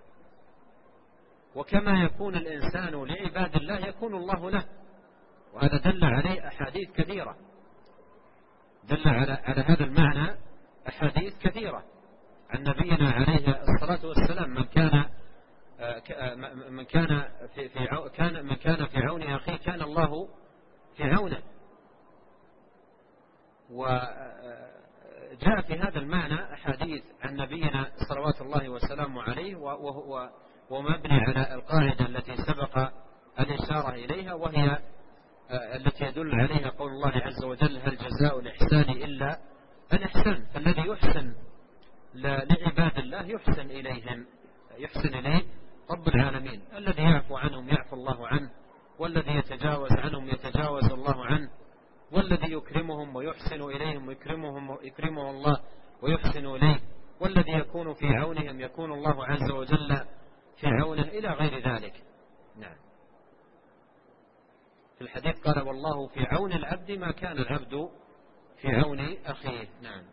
وكما يكون الإنسان لعباد الله يكون الله له، وهذا دل عليه أحاديث كثيرة، دل على هذا المعنى أحاديث كثيرة عن نبينا عليه الصلاة والسلام: من كان في عون أخيه كان الله في عونه. وجاء في هذا المعنى أحاديث عن نبينا صلوات الله وسلامه عليه، ومبني على القاعدة التي سبق الإشارة إليها، وهي التي يدل عليها قول الله عز وجل: هل جزاء الإحسان إلا الإحسان. فالذي يحسن لعباد الله يحسن إليه رب العالمين. الذي يعفو عنهم يعفو الله عنه، والذي يتجاوز عنهم يتجاوز الله عنه، والذي يكرمهم ويحسن إليهم يكرمه الله ويحسن إليه، والذي يكون في عونهم يكون الله عز وجل في عونه، إلى غير ذلك. نعم. في الحديث قال: والله في عون العبد ما كان العبد في عون أخيه. نعم.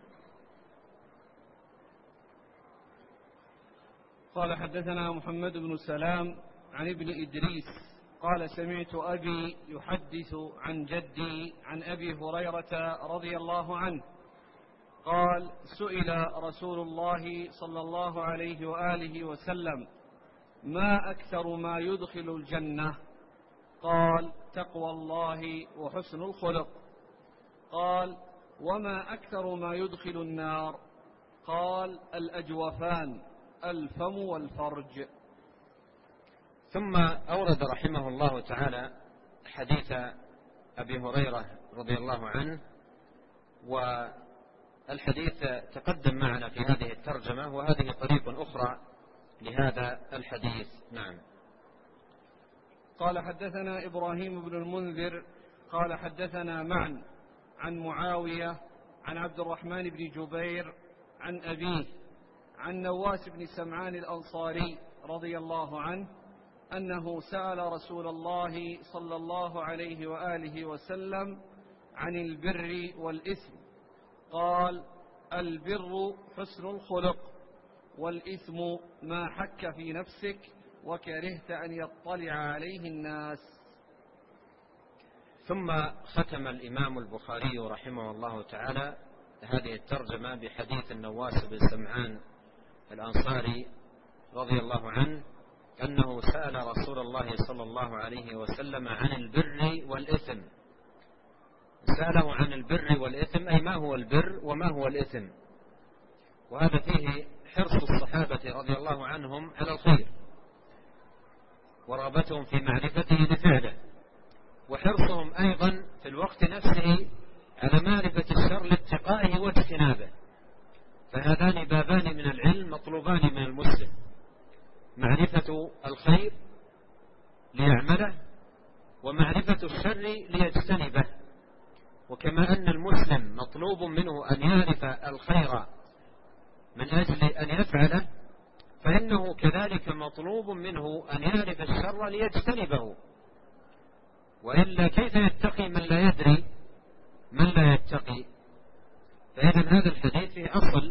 قال: حدثنا محمد بن سلام عن ابن إدريس قال: سمعت أبي يحدث عن جدي عن أبي هريرة رضي الله عنه قال: سئل رسول الله صلى الله عليه وآله وسلم: ما أكثر ما يدخل الجنة؟ قال: تقوى الله وحسن الخلق. قال: وما أكثر ما يدخل النار؟ قال: الأجوفان، الفم والفرج. ثم أورد رحمه الله تعالى حديث أبي هريرة رضي الله عنه، والحديث تقدم معنا في هذه الترجمة، وهذه طريق أخرى لهذا الحديث. نعم. قال: حدثنا إبراهيم بن المنذر قال: حدثنا معا عن معاوية عن عبد الرحمن بن جبير عن أبيه عن نواس بن سمعان الأنصاري رضي الله عنه أنه سأل رسول الله صلى الله عليه وآله وسلم عن البر والإثم. قال: البر حسن الخلق، والإثم ما حك في نفسك وكرهت أن يطلع عليه الناس. ثم ختم الإمام البخاري رحمه الله تعالى هذه الترجمة بحديث النواس بن سمعان الأنصاري رضي الله عنه أنه سأل رسول الله صلى الله عليه وسلم عن البر والإثم. سأله عن البر والإثم، أي ما هو البر وما هو الإثم. وهذا فيه حرص الصحابة رضي الله عنهم على الخير، ورغبتهم في معرفته لفعله، وحرصهم أيضا في الوقت نفسه على معرفة الشر لاتقائه واجتنابه. فهذان بابان من العلم مطلوبان من المسلم: معرفة الخير ليعمله، ومعرفة الشر ليجتنبه. وكما أن المسلم مطلوب منه أن يعرف الخير من أجل أن يفعله، فإنه كذلك مطلوب منه أن يعرف الشر ليجتنبه، وإلا كيف يتقي من لا يدري من لا يتقي؟ فإذا هذا الحديث فيه أصل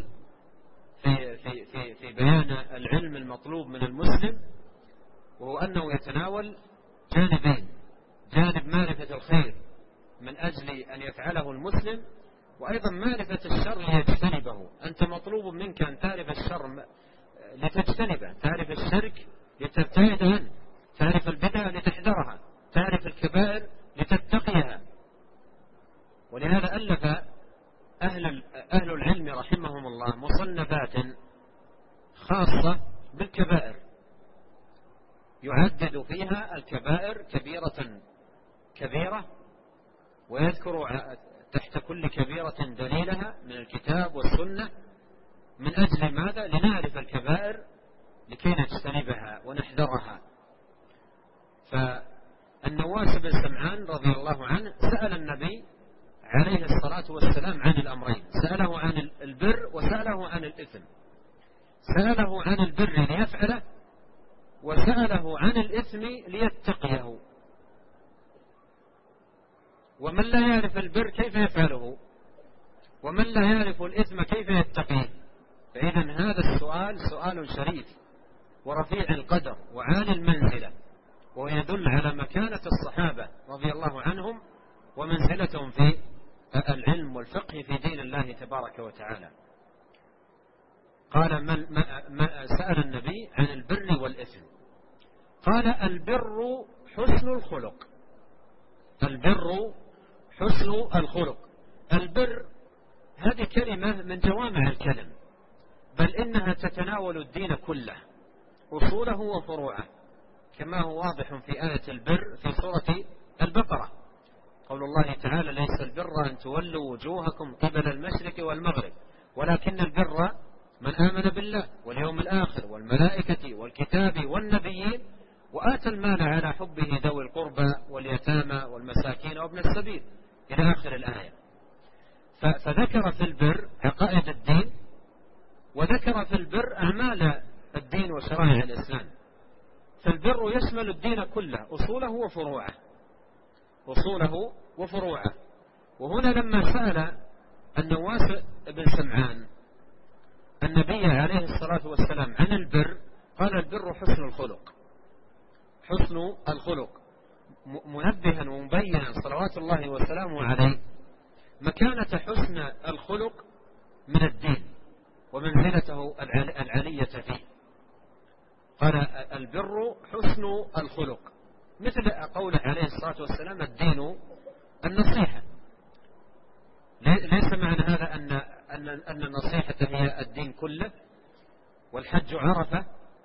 في بيان العلم المطلوب من المسلم، وهو أنه يتناول جانبين: جانب معرفة الخير من أجل أن يفعله المسلم، وأيضا معرفة الشر ليجتنبه. أنت مطلوب منك أن تعرف الشر لتجتنبه، تعرف الشرك لتبتعد عنه، تعرف البدع لتحذرها، تعرف الكبائر لتتقيها. ولهذا ألف أهل العلم رحمهم الله مصنفات خاصة بالكبائر، يعدد فيها الكبائر كبيرة كبيرة، ويذكر تحت كل كبيرة دليلها من الكتاب والسنة. من أجل ماذا؟ لنعرف الكبائر لكي نجتنبها ونحذرها. فالنواس بن سمعان رضي الله عنه سأل النبي عليه الصلاة والسلام عن الأمرين: سأله عن البر وسأله عن الإثم. سأله عن البر ليفعله، وسأله عن الإثم ليتقيه. ومن لا يعرف البر كيف يفعله، ومن لا يعرف الإثم كيف يتقيه. فإذا هذا السؤال سؤال شريف ورفيع القدر وعالي المنزلة، ويدل على مكانة الصحابة رضي الله عنهم ومنزلتهم في العلم والفقه في دين الله تبارك وتعالى. قال سأل النبي عن البر والإثم، قال البر حسن الخلق. البر حسن الخلق. البر هذه كلمة من جوامع الكلم، بل إنها تتناول الدين كله أصوله وفروعه، كما هو واضح في آية البر في سورة البقرة، قول الله تعالى: ليس البر أن تولوا وجوهكم قبل المشرق والمغرب ولكن البر من آمن بالله واليوم الآخر والملائكة والكتاب والنبيين وآتى المال على حبه ذوي القربى واليتامى والمساكين وابن السبيل إلى آخر الآية. فذكر في البر عقائد الدين، وذكر في البر أعمال الدين وشرائع الإسلام. فالبر يشمل الدين كله أصوله وفروعه، أصوله وفروعه. وهنا لما سأل النواس بن سمعان النبي عليه الصلاة والسلام عن البر، قال البر حسن الخلق. حسن الخلق، منبها ومبينا صلوات الله وسلامه عليه مكانة حسن الخلق من الدين ومنزلته العلية فيه. قال البر حسن الخلق، مثل قوله عليه الصلاة والسلام: الدين النصيحة. ليس معنى هذا أن النصيحة هي الدين كله، والحج عرفة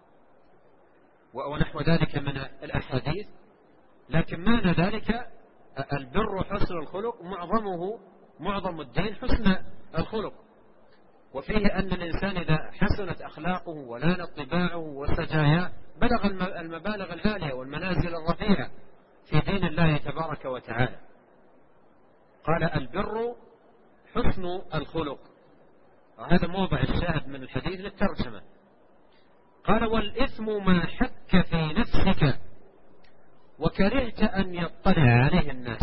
ونحو ذلك من الأحاديث، لكن معنى ذلك البر حسن الخلق، معظم الدين حسن الخلق، وفيه أن الإنسان إذا حسنت أخلاقه ولانت طباعه وسجاياه بلغ المبالغ العالية والمنازل الرفيعة في دين الله تبارك وتعالى. قال البر حسن الخلق، وهذا موضع الشاهد من الحديث للترجمة. قال والإثم ما حك في نفسك وكرهت أن يطلع عليه الناس.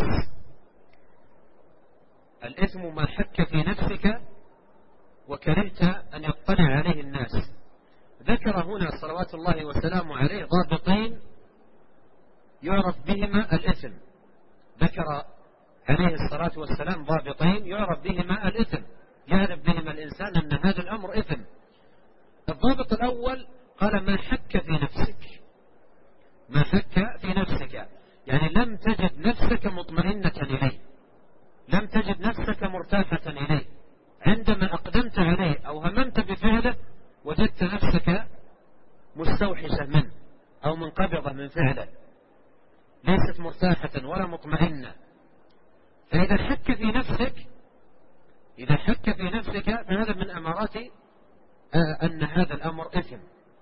الإثم ما حك في نفسك وكرهت أن يطلع عليه الناس. ذكر هنا صلوات الله وسلامه عليه ضابطين يعرف بهما الإثم. ذكر عليه الصلاة والسلام ضابطين يعرف بهما الإثم، يعرف بهما الإنسان أن هذا الأمر إثم. الضابط الأول قال ما حك في نفسك. ما حك في نفسك يعني لم تجد نفسك مطمئنة إليه، لم تجد نفسك مرتاحة إليه، عندما أقدمت عليه أو هممت بفعله وجدت نفسك مستوحشة منه أو منقبضة من فعله، ليست مرتاحة ولا مطمئنة. فإذا حك في نفسك، إذا حك في نفسك فهذا من أمارات أن هذا الأمر إثم.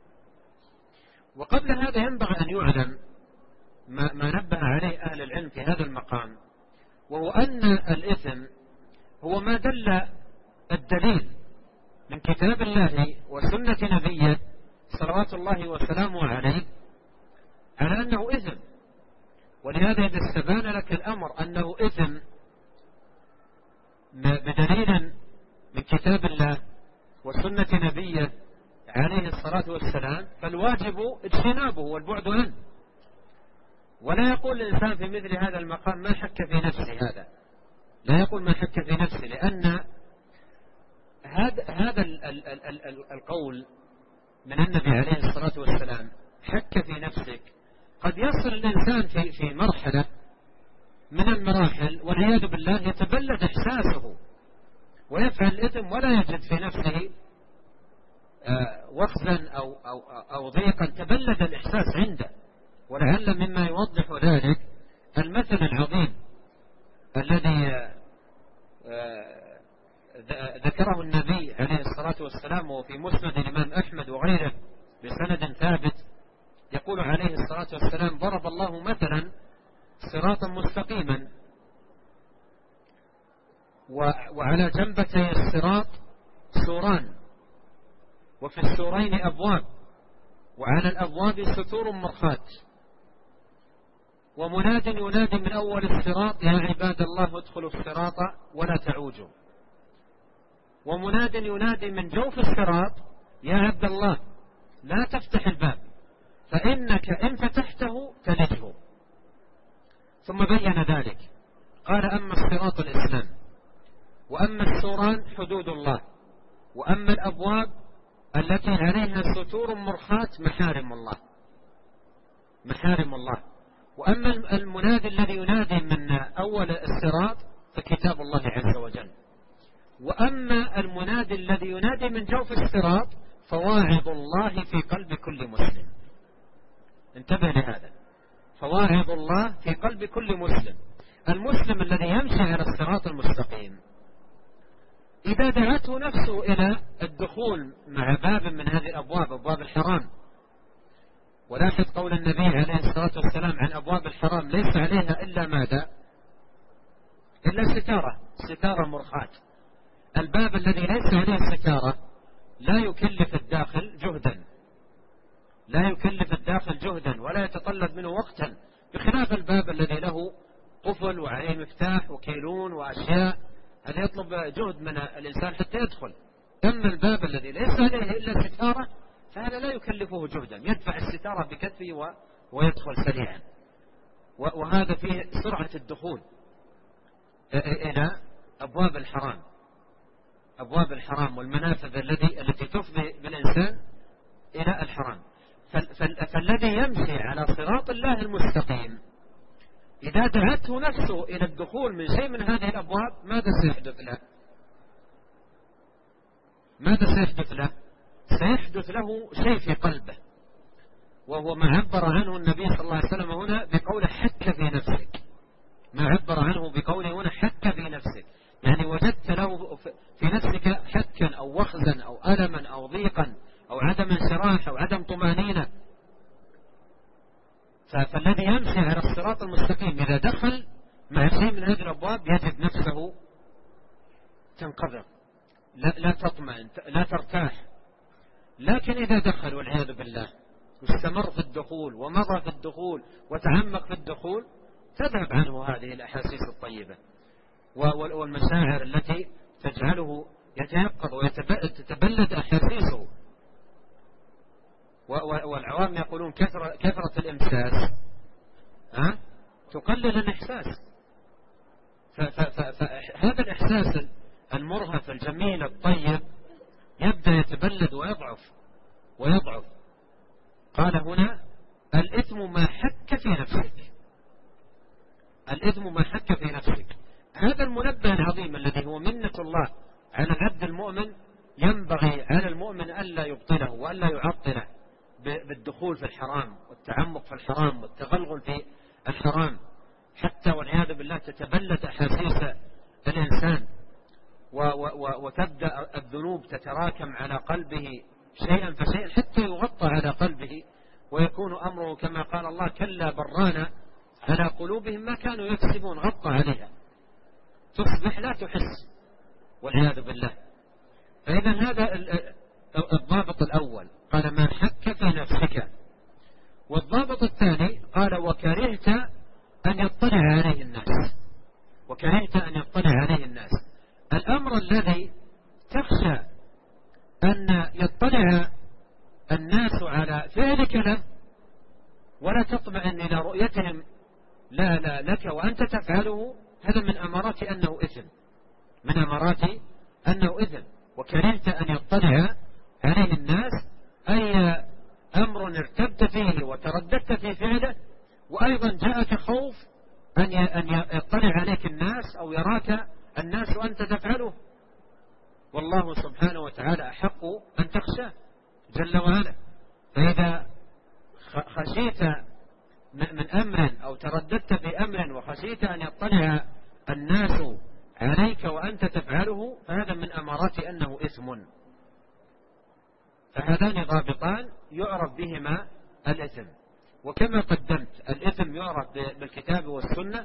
وقبل هذا ينبغي أن يعلم ما نبه عليه أهل العلم في هذا المقام، وهو أن الإثم هو ما دل الدليل من كتاب الله وسنة نبيه صلوات الله وسلامه عليه على أنه إثم. ولهذا إذا استبان لك الأمر أنه إثم بدليل من كتاب الله وسنة نبيه عليه الصلاة والسلام فالواجب اجتنابه والبعد عنه. ولا يقول الإنسان في مثل هذا المقام ما حك في نفسه، هذا لا يقول ما حك في نفسه، لأن هذا القول من النبي عليه الصلاة والسلام حك في نفسك قد يصل الإنسان في مرحلة من المراحل والعياذ بالله يتبلد إحساسه ويفعل الإثم ولا يجد في نفسه وخزا أو ضيقا، تبلد الإحساس عنده. ولعل مما يوضح ذلك المثل العظيم الذي ذكره النبي عليه الصلاة والسلام وفي مسند الإمام أحمد وغيره بسند ثابت، يقول عليه الصلاة والسلام: ضرب الله مثلا صراطا مستقيما وعلى جنبتي الصراط سوران وفي السورين أبواب وعلى الأبواب ستور مرخاة ومناد ينادي من أول الصراط يا عباد الله ادخلوا الصراط ولا تعوجوا، ومناد ينادي من جوف الصراط يا عبد الله لا تفتح الباب فإنك إن فتحته تلجه. ثم بين ذلك قال أما الصراط الإسلام، وأما السوران حدود الله، وأما الأبواب التي عليها ستور مرخاة محارم الله، محارم الله. وأما المنادي الذي ينادي من أول الصراط فكتاب الله عز وجل، وأما المنادي الذي ينادي من جوف الصراط فواعظ الله في قلب كل مسلم. انتبه لهذا، فواعظ الله في قلب كل مسلم. المسلم الذي يمشي على الصراط المستقيم إذا دعته نفسه إلى الدخول مع باب من هذه الأبواب، أبواب الحرام، ولاحظ قول النبي عليه الصلاة والسلام عن أبواب الحرام ليس عليها إلا ماذا؟ إلا ستارة، ستارة مرخاة. الباب الذي ليس عليه ستارة لا يكلف الداخل جهدا، لا يكلف الداخل جهدا ولا يتطلب منه وقتا، بخلاف الباب الذي له قفل وعليه مفتاح وكيلون وأشياء، هذا يطلب جهد من الإنسان حتى يدخل. أما الباب الذي ليس عليه إلا ستارة فهذا لا يكلفه جهدا، يدفع الستارة بكتفه ويدخل سريعا. وهذا فيه سرعة الدخول إلى أبواب الحرام، أبواب الحرام والمنافذ التي تفضي بالإنسان إلى الحرام. فالذي يمشي على صراط الله المستقيم إذا دعته نفسه إلى الدخول من شيء من هذه الأبواب ماذا سيحدث له؟ ماذا سيحدث له؟ سيحدث له شيء في قلبه، وهو ما عبر عنه النبي صلى الله عليه وسلم هنا بقوله حك في نفسك. ما عبر عنه بقوله هنا حك في نفسك، يعني وجدت له في نفسك حكا أو وخزا أو ألما أو ضيقا أو عدم انشراح أو عدم طمأنينة. فالذي يمشي على الصراط المستقيم إذا دخل مع شيء من هذه الأبواب يجد نفسه تنقبض، لا تطمئن، لا ترتاح. لكن إذا دخل والعياذ بالله واستمر في الدخول ومضى في الدخول وتعمق في الدخول تذهب عنه هذه الأحاسيس الطيبة والمشاعر التي تجعله يتيقظ وتتبلد أحاسيسه. والعوام يقولون كثرة الإمساس تقلل الإحساس. فهذا الإحساس المرهف الجميل الطيب يبدأ يتبلد ويضعف. قال هنا الإثم ما حك في نفسك، الإثم ما حك في نفسك. هذا المنبه العظيم الذي هو منة الله على العبد المؤمن ينبغي على المؤمن ألا يبطله وألا يعطله بالدخول في الحرام والتعمق في الحرام والتغلغل في الحرام، حتى والعياذ بالله تتبلد أحاسيس الإنسان وتبدأ الذنوب تتراكم على قلبه شيئا فشيئا حتى يغطى على قلبه، ويكون أمره كما قال الله كلا برانا على قلوبهم ما كانوا يكسبون، غطى عليها تصبح لا تحس والعياذ بالله. فإذا هذا الضابط الأول قال ما حك في نفسك. والضابط الثاني قال وكرهت أن يطلع عليه الناس، وكرهت أن يطلع عليه الناس. الأمر الذي تخشى أن يطلع الناس على فعلك له ولا تطمئن إلى رؤيتهم لا لك وأنت تفعله، هذا من أمارات أنه إثم، من أمارات أنه إثم. وكرهت أن يطلع عليه الناس أي أمر ارتبت فيه وترددت في فعله، وأيضا جاءك خوف أن يطلع عليك الناس أو يراك الناس وأنت تفعله. والله سبحانه وتعالى أحق أن تخشاه جل وعلا. فإذا خشيت من أمر أو ترددت في أمر وخشيت أن يطلع الناس عليك وأنت تفعله فهذا من أمارات أنه إثم. فهذان ضابطان يعرف بهما الإثم. وكما قدمت الإثم يعرف بالكتاب والسنة،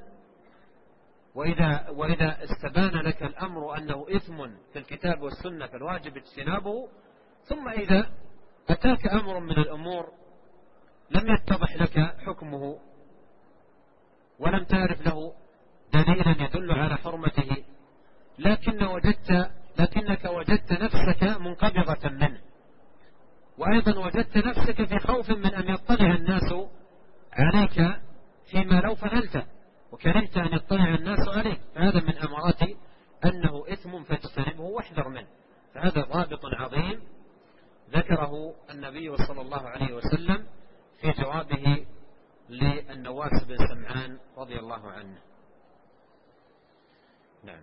وإذا استبان لك الأمر أنه إثم في الكتاب والسنة فالواجب اجتنابه. ثم إذا أتاك أمر من الأمور لم يتضح لك حكمه ولم تعرف له دليلا يدل على حرمته، لكنك وجدت نفسك منقبضة منه، وأيضا وجدت نفسك في خوف من أن يطلع الناس عليك فيما لو فعلت، وكرهت أن يطلع الناس عليك، فهذا من أمارات أنه إثم فاجتنبه واحذر منه. فهذا ضابط عظيم ذكره النبي صلى الله عليه وسلم في جوابه للنواس بن سمعان رضي الله عنه. نعم.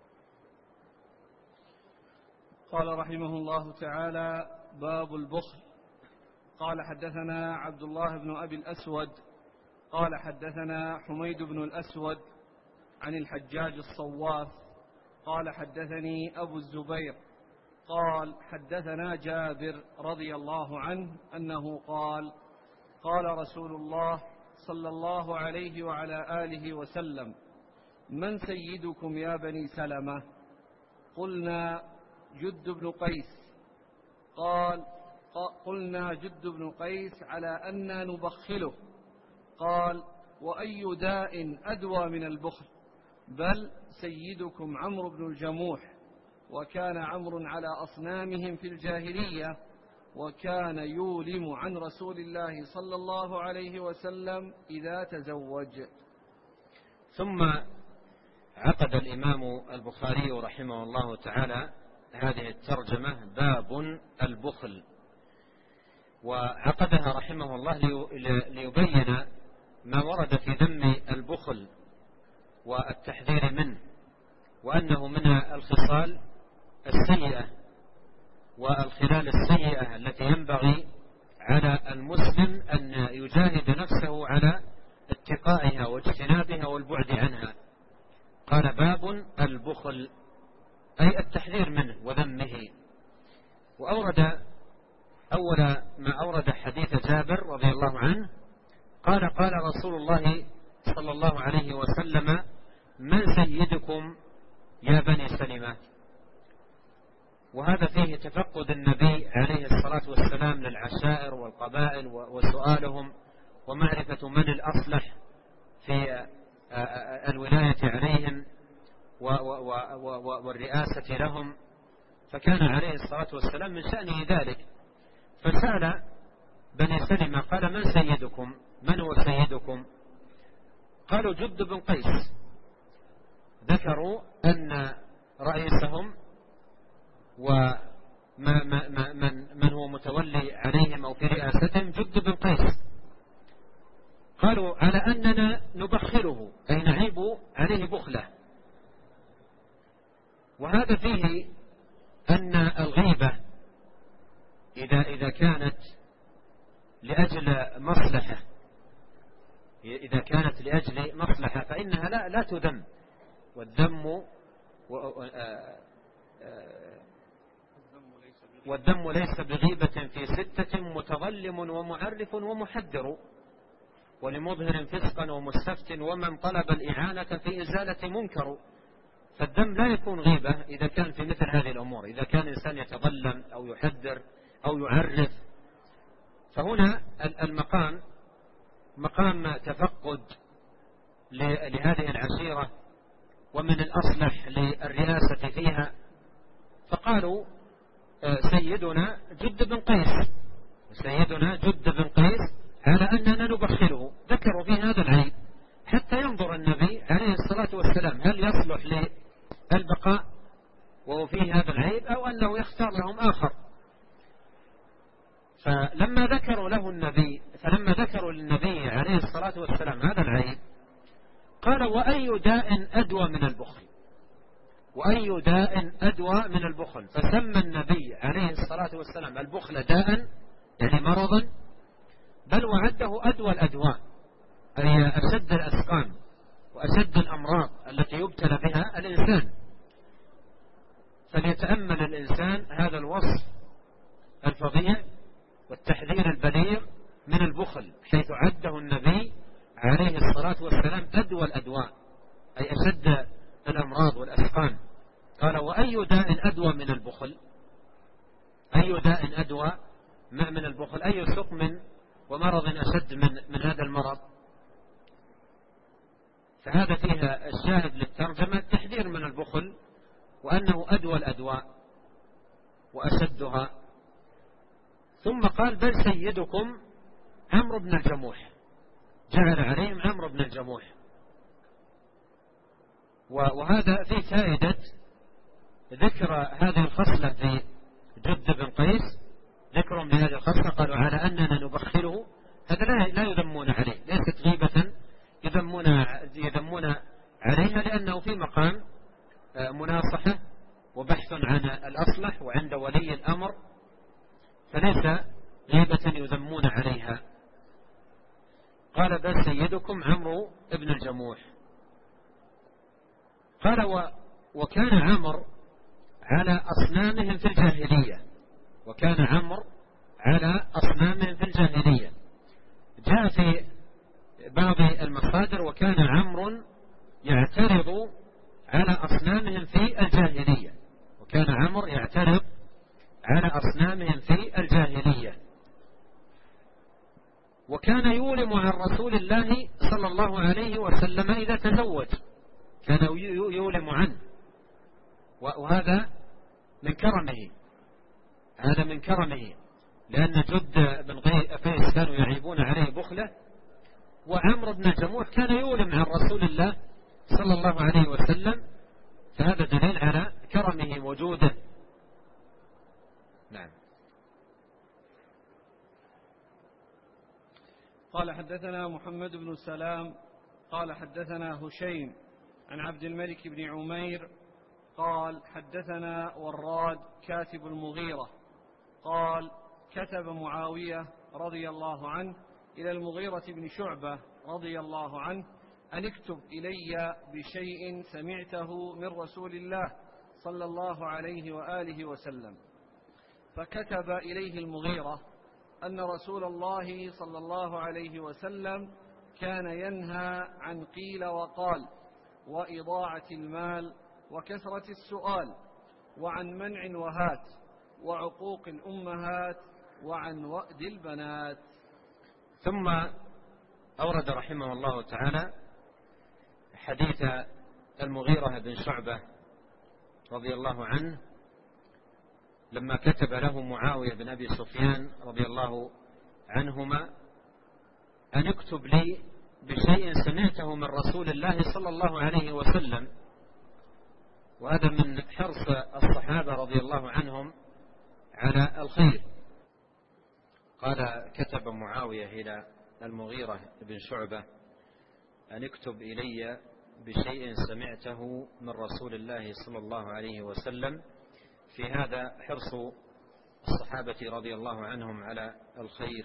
قال رحمه الله تعالى: باب البخل. قال حدثنا عبد الله بن أبي الأسود قال حدثنا حميد بن الأسود عن الحجاج الصواف قال حدثني أبو الزبير قال حدثنا جابر رضي الله عنه أنه قال: قال رسول الله صلى الله عليه وعلى آله وسلم: من سيدكم يا بني سلمة؟ قلنا: جد بن قيس. قلنا: جد بن قيس على أن نبخله. قال: وأي داء أدوى من البخل؟ بل سيدكم عمرو بن الجموح، وكان عمرو على أصنامهم في الجاهلية، وكان يولم عن رسول الله صلى الله عليه وسلم إذا تزوج. ثم عقد الإمام البخاري رحمه الله تعالى هذه الترجمة: باب البخل، وعقدها رحمه الله ليبين ما ورد في ذم البخل والتحذير منه، وأنه من الخصال السيئة والخلال السيئة التي ينبغي على المسلم أن يجاهد نفسه على اتقائها واجتنابها والبعد عنها. قال: باب البخل، أي التحذير منه وذمه. وأورد أول ما أورد حديث جابر رضي الله عنه قال: قال رسول الله صلى الله عليه وسلم: من سيدكم يا بني سلمة؟ وهذا فيه تفقد النبي عليه الصلاة والسلام للعشائر والقبائل وسؤالهم ومعرفة من الأصلح في الولاية عليهم والرئاسة لهم، فكان عليه الصلاة والسلام من شأنه ذلك، فسأل بني سلمة قال: من سيدكم؟ من هو سيدكم؟ قالوا: جد بن قيس. ذكروا أن رئيسهم ومن هو متولي عليهم أو في رئاستهم جد بن قيس. قالوا: على أننا نبخله، أي نعيب عليه بخله. وهذا فيه أن الغيبة إذا كانت لأجل مصلحة فإنها لا تذم. والذم ليس بغيبة في 6 متظلم ومعرف ومحذر ولمظهر فسقا ومستفت ومن طلب الإعانة في إزالة منكر. فالذم لا يكون غيبة إذا كان في مثل هذه الأمور، إذا كان إنسان يتظلم أو يحذر أو يعرف. فهنا المقام مقام تفقد لهذه العشيرة ومن الأصلح للرئاسة فيها، فقالوا: سيدنا جد بن قيس، سيدنا جد بن قيس على أننا نبخله. ذكروا في هذا العيب حتى ينظر النبي عليه الصلاة والسلام هل يصلح للبقاء وهو فيه هذا العيب أو أنه يختار لهم آخر. فلما ذكروا للنبي عليه الصلاة والسلام هذا العيب قال: وأي داء أدوى من البخل؟ وأي داء أدوى من البخل؟ فسمى النبي عليه الصلاة والسلام البخل داء، يعني مرضا، بل وعده أدوى الأدواء، أي أشد الأسقام وأشد الأمراض التي يبتلى بها الإنسان. فليتأمل الإنسان هذا الوصف الفظيع والتحذير البليغ من البخل، حيث عده النبي عليه الصلاة والسلام أدوى الأدواء، أي أشد الأمراض والأسقام. قال: وأي داء أدوى من البخل؟ أي داء أدوى من البخل؟ أي سقم ومرض أشد من هذا المرض؟ فهذا فيها الشاهد للترجمة التحذير من البخل، وأنه أدوى الأدواء وأشدها. ثم قال بل سيدكم عمرو بن الجموح، جعل عليهم عمرو بن الجموح. وهذا في فائدة ذكر هذه الخصلة في جد بن قيس، ذكرهم لهذه الخصلة قالوا على أننا نبخله، هذا لا يذمون عليه، ليست غيبة يذمون عليها، لأنه في مقام مناصحة وبحث عن الأصلح وعند ولي الأمر، فليس غيبة يذمون عليها. قال بل سيدكم عمرو بن الجموح. قال وكان عمرو على أصنامهم في الجاهلية، وكان عمرو على أصنامهم في الجاهلية. جاء في بعض المصادر وكان عمرو يعترض على أصنامهم في الجاهلية، وكان عمرو يعترض على أصنامهم في الجاهلية. وكان يولم عن رسول الله صلى الله عليه وسلم إذا تزوج، كان يولم عنه، وهذا من كرمه، هذا من كرمه، لأن جد بن قيس كانوا يعيبون عليه بخله، وعمرو بن الجموح كان يولم عن رسول الله صلى الله عليه وسلم، فهذا دليل على كرمه وجوده. نعم. قال حدثنا محمد بن سلام قال حدثنا هشيم عن عبد الملك بن عمير قال حدثنا وراد كاتب المغيرة قال كتب معاوية رضي الله عنه إلى المغيرة بن شعبة رضي الله عنه أن اكتب إلي بشيء سمعته من رسول الله صلى الله عليه وآله وسلم. فكتب إليه المغيرة أن رسول الله صلى الله عليه وسلم كان ينهى عن قيل وقال وإضاعة المال وكثرة السؤال وعن منع وهات وعقوق الأمهات وعن وأد البنات. ثم أورد رحمه الله تعالى حديث المغيرة بن شعبة رضي الله عنه لما كتب له معاوية بن أبي سفيان رضي الله عنهما أن اكتب لي بشيء سمعته من رسول الله صلى الله عليه وسلم. وهذا من حرص الصحابة رضي الله عنهم على الخير. قال كتب معاوية إلى المغيرة بن شعبة أن اكتب إلي بشيء سمعته من رسول الله صلى الله عليه وسلم. في هذا حرص الصحابة رضي الله عنهم على الخير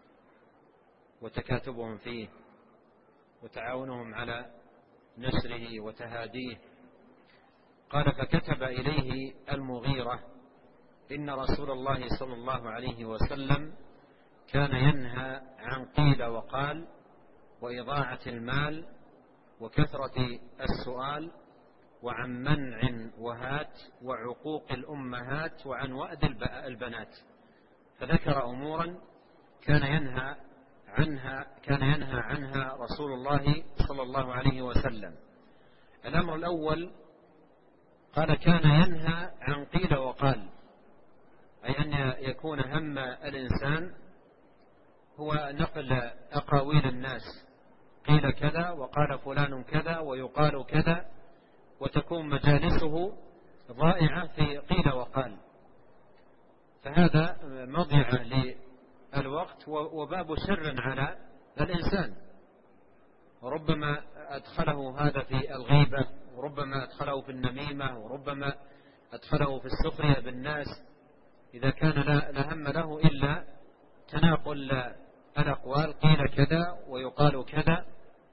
وتكاتبهم فيه وتعاونهم على نشره وتهاديه. قال فكتب إليه المغيرة إن رسول الله صلى الله عليه وسلم كان ينهى عن قيل وقال وإضاعة المال وكثرة السؤال وعن منع وهات وعقوق الأمهات وعن وأد البنات. فذكر أمورا كان ينهى عنها رسول الله صلى الله عليه وسلم. الأمر الأول قال كان ينهى عن قيل وقال، أي أن يكون هم الإنسان هو نقل أقاويل الناس، قيل كذا وقال فلان كذا ويقال كذا، وتكون مجالسه ضائعة في قيل وقال، فهذا مضيعة للوقت وباب شر على الإنسان. وربما أدخله هذا في الغيبة، وربما أدخله في النميمة، وربما أدخله في السخرية بالناس إذا كان لا هم له إلا تناقل الأقوال، قيل كذا ويقال كذا.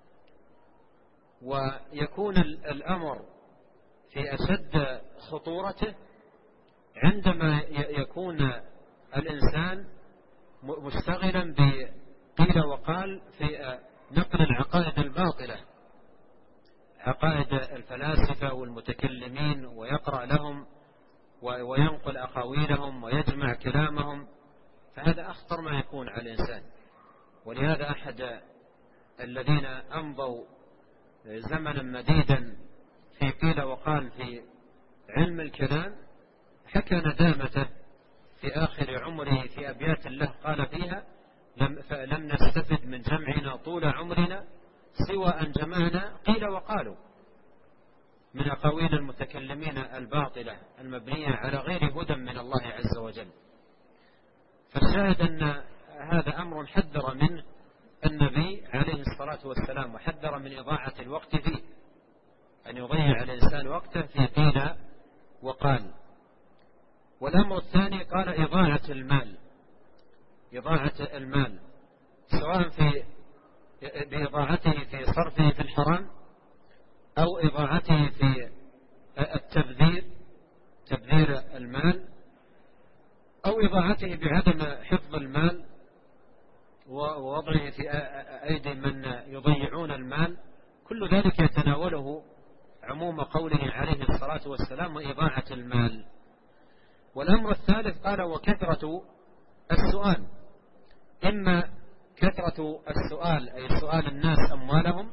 ويكون الأمر في أشد خطورته عندما يكون الإنسان مشتغلا بقيل وقال في نقل العقائد الباطلة، عقائد الفلاسفة والمتكلمين، ويقرأ لهم وينقل أقاويلهم ويجمع كلامهم، فهذا أخطر ما يكون على الإنسان. ولهذا أحد الذين أمضوا زمنا مديدا في قيل وقال في علم الكلام، حكى ندامته في آخر عمره في أبيات له قال فيها: لم نستفد من جمعنا طول عمرنا سوى أن جمعنا قيل وقالوا، من أقاويل المتكلمين الباطلة المبنية على غير هدى من الله عز وجل. فالشاهد أن هذا أمر حذر منه النبي عليه الصلاة والسلام، وحذر من إضاعة الوقت فيه، أن يضيع الإنسان وقته في قيل وقال. والأمر الثاني قال إضاعة المال سواء بإضاعته في صرفه في الحرام، أو إضاعته في تبذير المال، أو إضاعته بعدم حفظ المال ووضعه في أيدي من يضيعون المال. كل ذلك يتناوله عموم قوله عليه الصلاة والسلام: وإضاعة المال. والأمر الثالث قال: وكثرة السؤال، إما كثرة السؤال أي سؤال الناس أموالهم،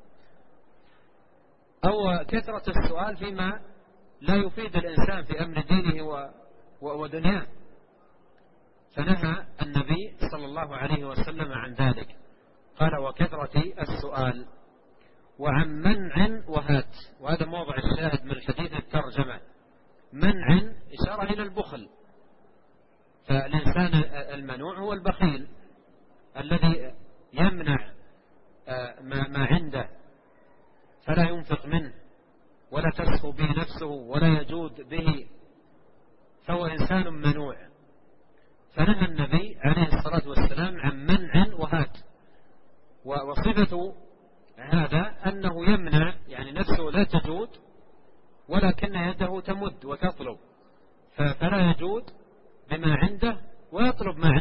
أو كثرة السؤال فيما لا يفيد الإنسان في أمر دينه ودنياه. فنهى النبي صلى الله عليه وسلم عن ذلك، قال: وكثرة السؤال، وعن منع وهات. وهذا موضع الشاهد من الحديث الترجمة. منع إشارة إلى البخل، فالإنسان المنوع هو البخيل الذي يمنع ما عنده، فلا ينفق منه ولا تسخو به نفسه ولا يجود به، فهو إنسان منوع. فنهى النبي عليه الصلاة والسلام عن منع وهات. وصفة هذا أنه يمنع، يعني نفسه لا تجود ولكن يده تمد وتطلب، فلا يجود بما عنده ويطلب ما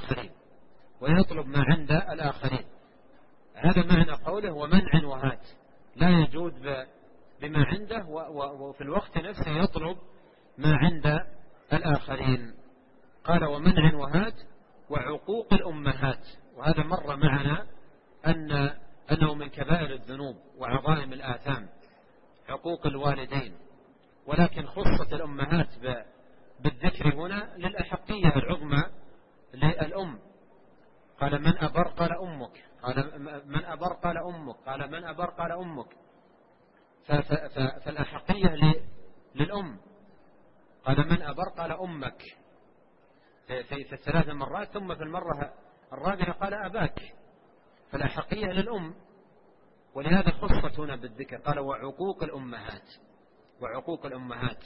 عند الآخرين. هذا معنى قوله: ومنع وهات، لا يجود بما عنده وفي الوقت نفسه يطلب ما عند الآخرين. قال: ومنع وهات، وعقوق الأمهات. وهذا مر معنا أنه من كبائر الذنوب وعظائم الآثام عقوق الوالدين، ولكن خصت الأمهات بالذكر هنا للأحقية العظمى للأم. قال: من أبر؟ قال: أمك. قال: من أبر؟ قال: أمك. قال: من أبر؟ قال: أمك. فالأحقية للأم. قال: من أبر؟ قال: أمك في الثلاث مرات، ثم في المرة الرابعة قال: أباك. فالأحقية للأم، ولهذا خصت هنا بالذكر. قال: وعقوق الأمهات.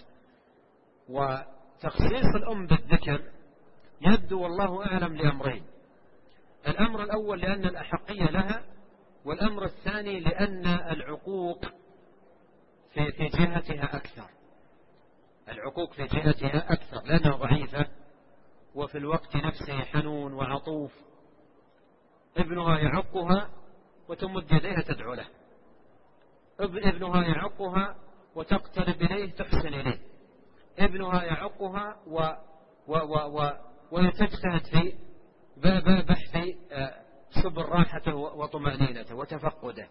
وتخصيص الأم بالذكر يبدو والله أعلم لأمرين: الأمر الأول لأن الأحقية لها، والأمر الثاني لأن العقوق في جهتها أكثر، لأنها ضعيفة، وفي الوقت نفسه حنون وعطوف. ابنها يعقها وتمد يديها تدعو له، ابنها يعقها وتقترب إليه تحسن إليه، ابنها يعقها وتجتهد في بحث سبل راحته وطمأنينته وتفقده.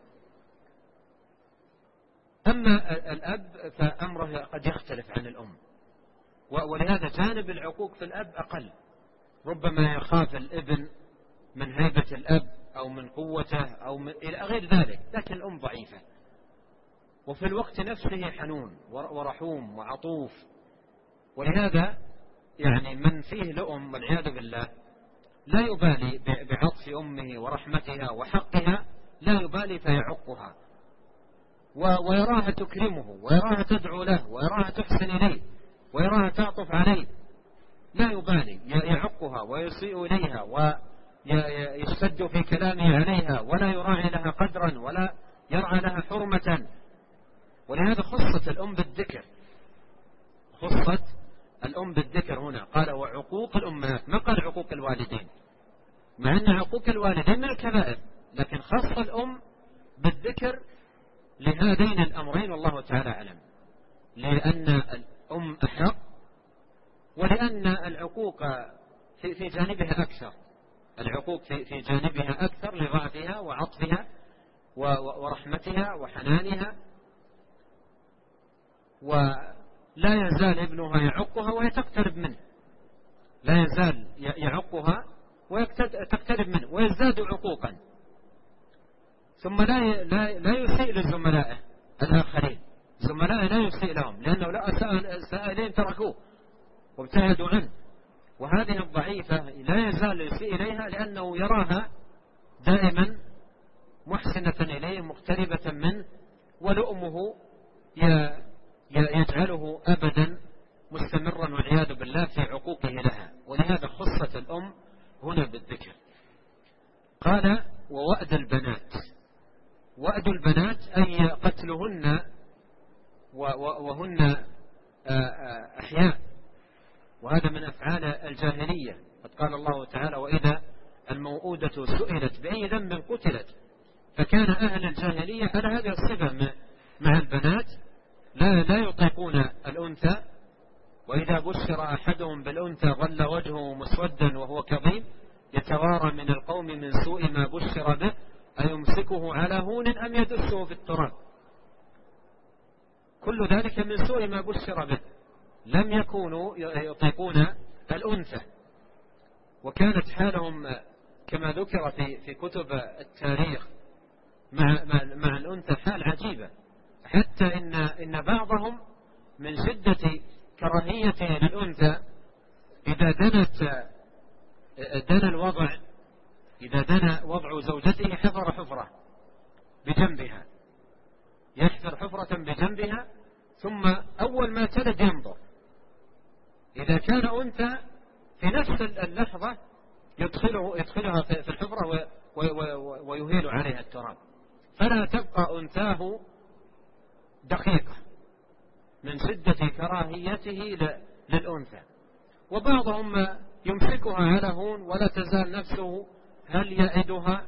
أما الأب فأمره قد يختلف عن الأم، ولهذا جانب العقوق في الأب أقل. ربما يخاف الابن من هيبة الأب أو من قوته أو إلى غير ذلك، لكن الأم ضعيفة، وفي الوقت نفسه حنون ورحوم وعطوف. ولهذا يعني من فيه لأم والعياذ بالله لا يبالي بعطف أمه ورحمتها وحقها، لا يبالي فيعقها، ويراها تكرمه، ويراها تدعو له، ويراها تحسن إليه، ويراها تعطف عليه، لا يبالي، يعقها ويسيء إليها ويشتد في كلامه عليها، ولا يراعي لها قدرا ولا يرعى لها حرمة. ولهذا خصت الأم بالذكر هنا. قال: وعقوق الأمهات، ما قال عقوق الوالدين، مع أن عقوق الوالدين من الكبائر، لكن خص الأم بالذكر لهذين الأمرين، والله تعالى أعلم، لأن الأم أحق، ولأن العقوق في جانبها أكثر، العقوق في جانبها أكثر لضعفها وعطفها ورحمتها وحنانها، ولا يزال ابنها يعقها وهي تقترب منه، لا يزال يعقها وتقترب منه ويزداد عقوقا، ثم لا يسيء لزملائه الآخرين، زملائه لا يسيء لهم، لأنه لا أساء إليهم تركوه وابتعدوا عنه. وهذه الضعيفة لا يزال يسيء إليها لأنه يراها دائما محسنة إليه مقتربة منه، ولؤمه يجعله أبدا مستمرا والعياذ بالله في عقوقه لها. ولهذا خصت الأم هنا بالذكر. قال ووأد البنات، وأد البنات أي قتلهن وهن أحياء، وهذا من أفعال الجاهلية. قد قال الله تعالى وإذا الموءودة سئلت بأي ذنب قتلت، فكان أهل الجاهلية على هذه الصفة مع البنات، لا يطيقون الأنثى، وإذا بشر أحدهم بالأنثى ظل وجهه مسودا وهو كظيم يتوارى من القوم من سوء ما بشر به أيمسكه على هون أم يدسه في التراب. كل ذلك من سوء ما بشر به، لم يكونوا يطيقون الأنثى. وكانت حالهم كما ذكر في كتب التاريخ مع الأنثى حال عجيبة، حتى إن بعضهم من شدة كراهيته للأنثى إذا دنا وضع زوجته حفر حفرة بجنبها، يحفر حفرة بجنبها، ثم أول ما تلد ينظر، إذا كان أنثى في نفس اللحظة يدخلها في الحفرة ويهيل عليها التراب، فلا تبقى أنثاه دقيقة من شدة كراهيته للأنثى. وبعضهم يمسكها على هون ولا تزال نفسه هل يعدها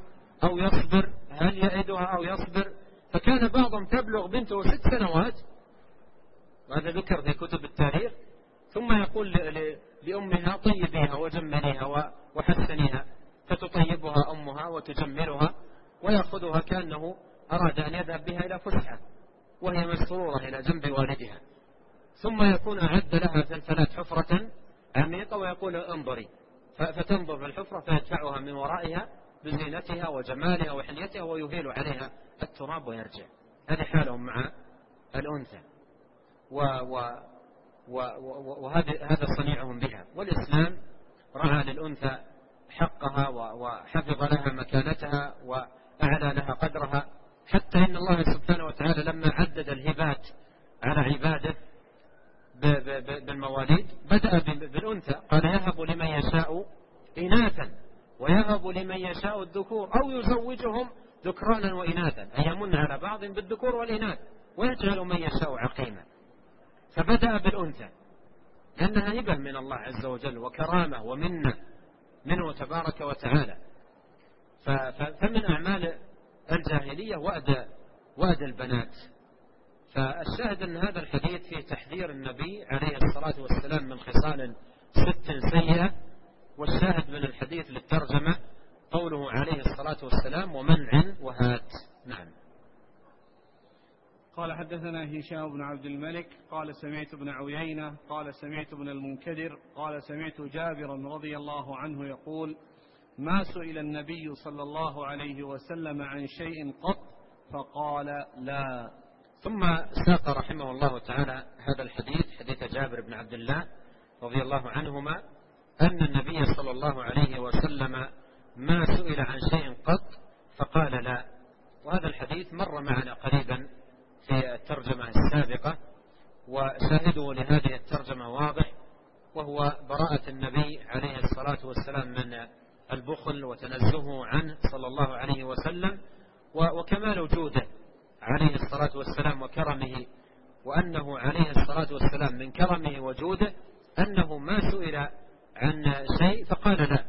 أو يصبر، فكان بعضهم تبلغ بنته 6 سنوات، وهذا ذكر في كتب التاريخ، ثم يقول لأمها طيبيها وجمليها وحسنيها، فتطيبها أمها وتجملها ويأخذها كأنه أراد أن يذهب بها إلى فسحة وهي مسرورة إلى جنب والدها، ثم يكون أعد لها ثلاث حفرة عميقة ويقول انظري، فتنظر في الحفرة فيدفعها من ورائها بزينتها وجمالها وحليتها ويهيل عليها التراب ويرجع. هذه حالهم مع الأنثى، وهذا صنيعهم بها. والإسلام رعى للأنثى حقها وحفظ لها مكانتها وأعلى لها قدرها، حتى إن الله سبحانه وتعالى لما عدد الهبات على عباده بالمواليد بدأ بالأنثى، قال يهب لمن يشاء إناثا ويهب لمن يشاء الذكور أو يزوجهم ذكرانا وإناثا، أي يمن على بعض بالذكور والإناث ويجعل من يشاء عقيما. فبدأ بالأنثى لأنها هبة من الله عز وجل وكرامة ومنة منه تبارك وتعالى. فمن أعمال الجاهلية وأد البنات. فالشاهد أن هذا الحديث فيه تحذير النبي عليه الصلاة والسلام من خصال 6 سيئة، والشاهد من الحديث للترجمة قوله عليه الصلاة والسلام ومنع وهات. نعم. قال حدثنا هشام بن عبد الملك قال سمعت ابن عيينة قال سمعت ابن المنكدر قال سمعت جابرا رضي الله عنه يقول ما سئل النبي صلى الله عليه وسلم عن شيء قط فقال لا. ثم ساق رحمه الله تعالى هذا الحديث، حديث جابر بن عبد الله رضي الله عنهما أن النبي صلى الله عليه وسلم ما سئل عن شيء قط فقال لا. وهذا الحديث مر معنا قريبا في الترجمة السابقة، وشاهده لهذه الترجمة واضح، وهو براءة النبي عليه الصلاة والسلام من البخل وتنزهه عنه صلى الله عليه وسلم، وكمال وجوده عليه الصلاة والسلام وكرمه، وأنه عليه الصلاة والسلام من كرمه وجوده أنه ما سئل عن شيء فقال لا.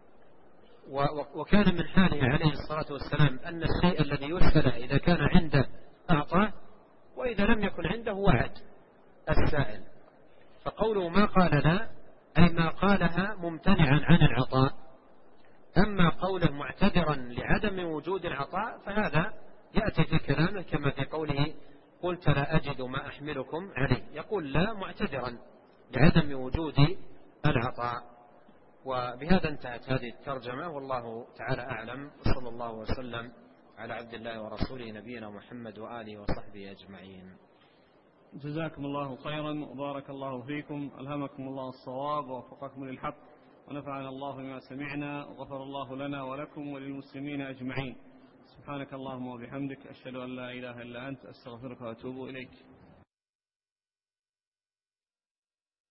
وكان من حاله عليه الصلاة والسلام أن الشيء الذي يسأل إذا كان عنده أعطاه، وإذا لم يكن عنده وعد السائل. فقوله ما قال لا أي ما قالها ممتنعا عن العطاء. أما قوله معتذرا لعدم وجود العطاء فهذا يأتي في كلامه كما في قوله قلت لا أجد ما أحملكم عليه، يقول لا معتذرا لعدم وجود العطاء. وبهذا انتهت هذه الترجمة، والله تعالى أعلم، وصلى الله وسلم على عبد الله ورسوله نبينا محمد وآله وصحبه أجمعين. جزاكم الله خيرا وبارك الله فيكم، ألهمكم الله الصواب ووفقكم للحق، ونفعنا الله بما سمعنا، وغفر الله لنا ولكم وللمسلمين أجمعين. سبحانك اللهم وبحمدك، أشهد أن لا إله إلا أنت، أستغفرك وأتوب إليك.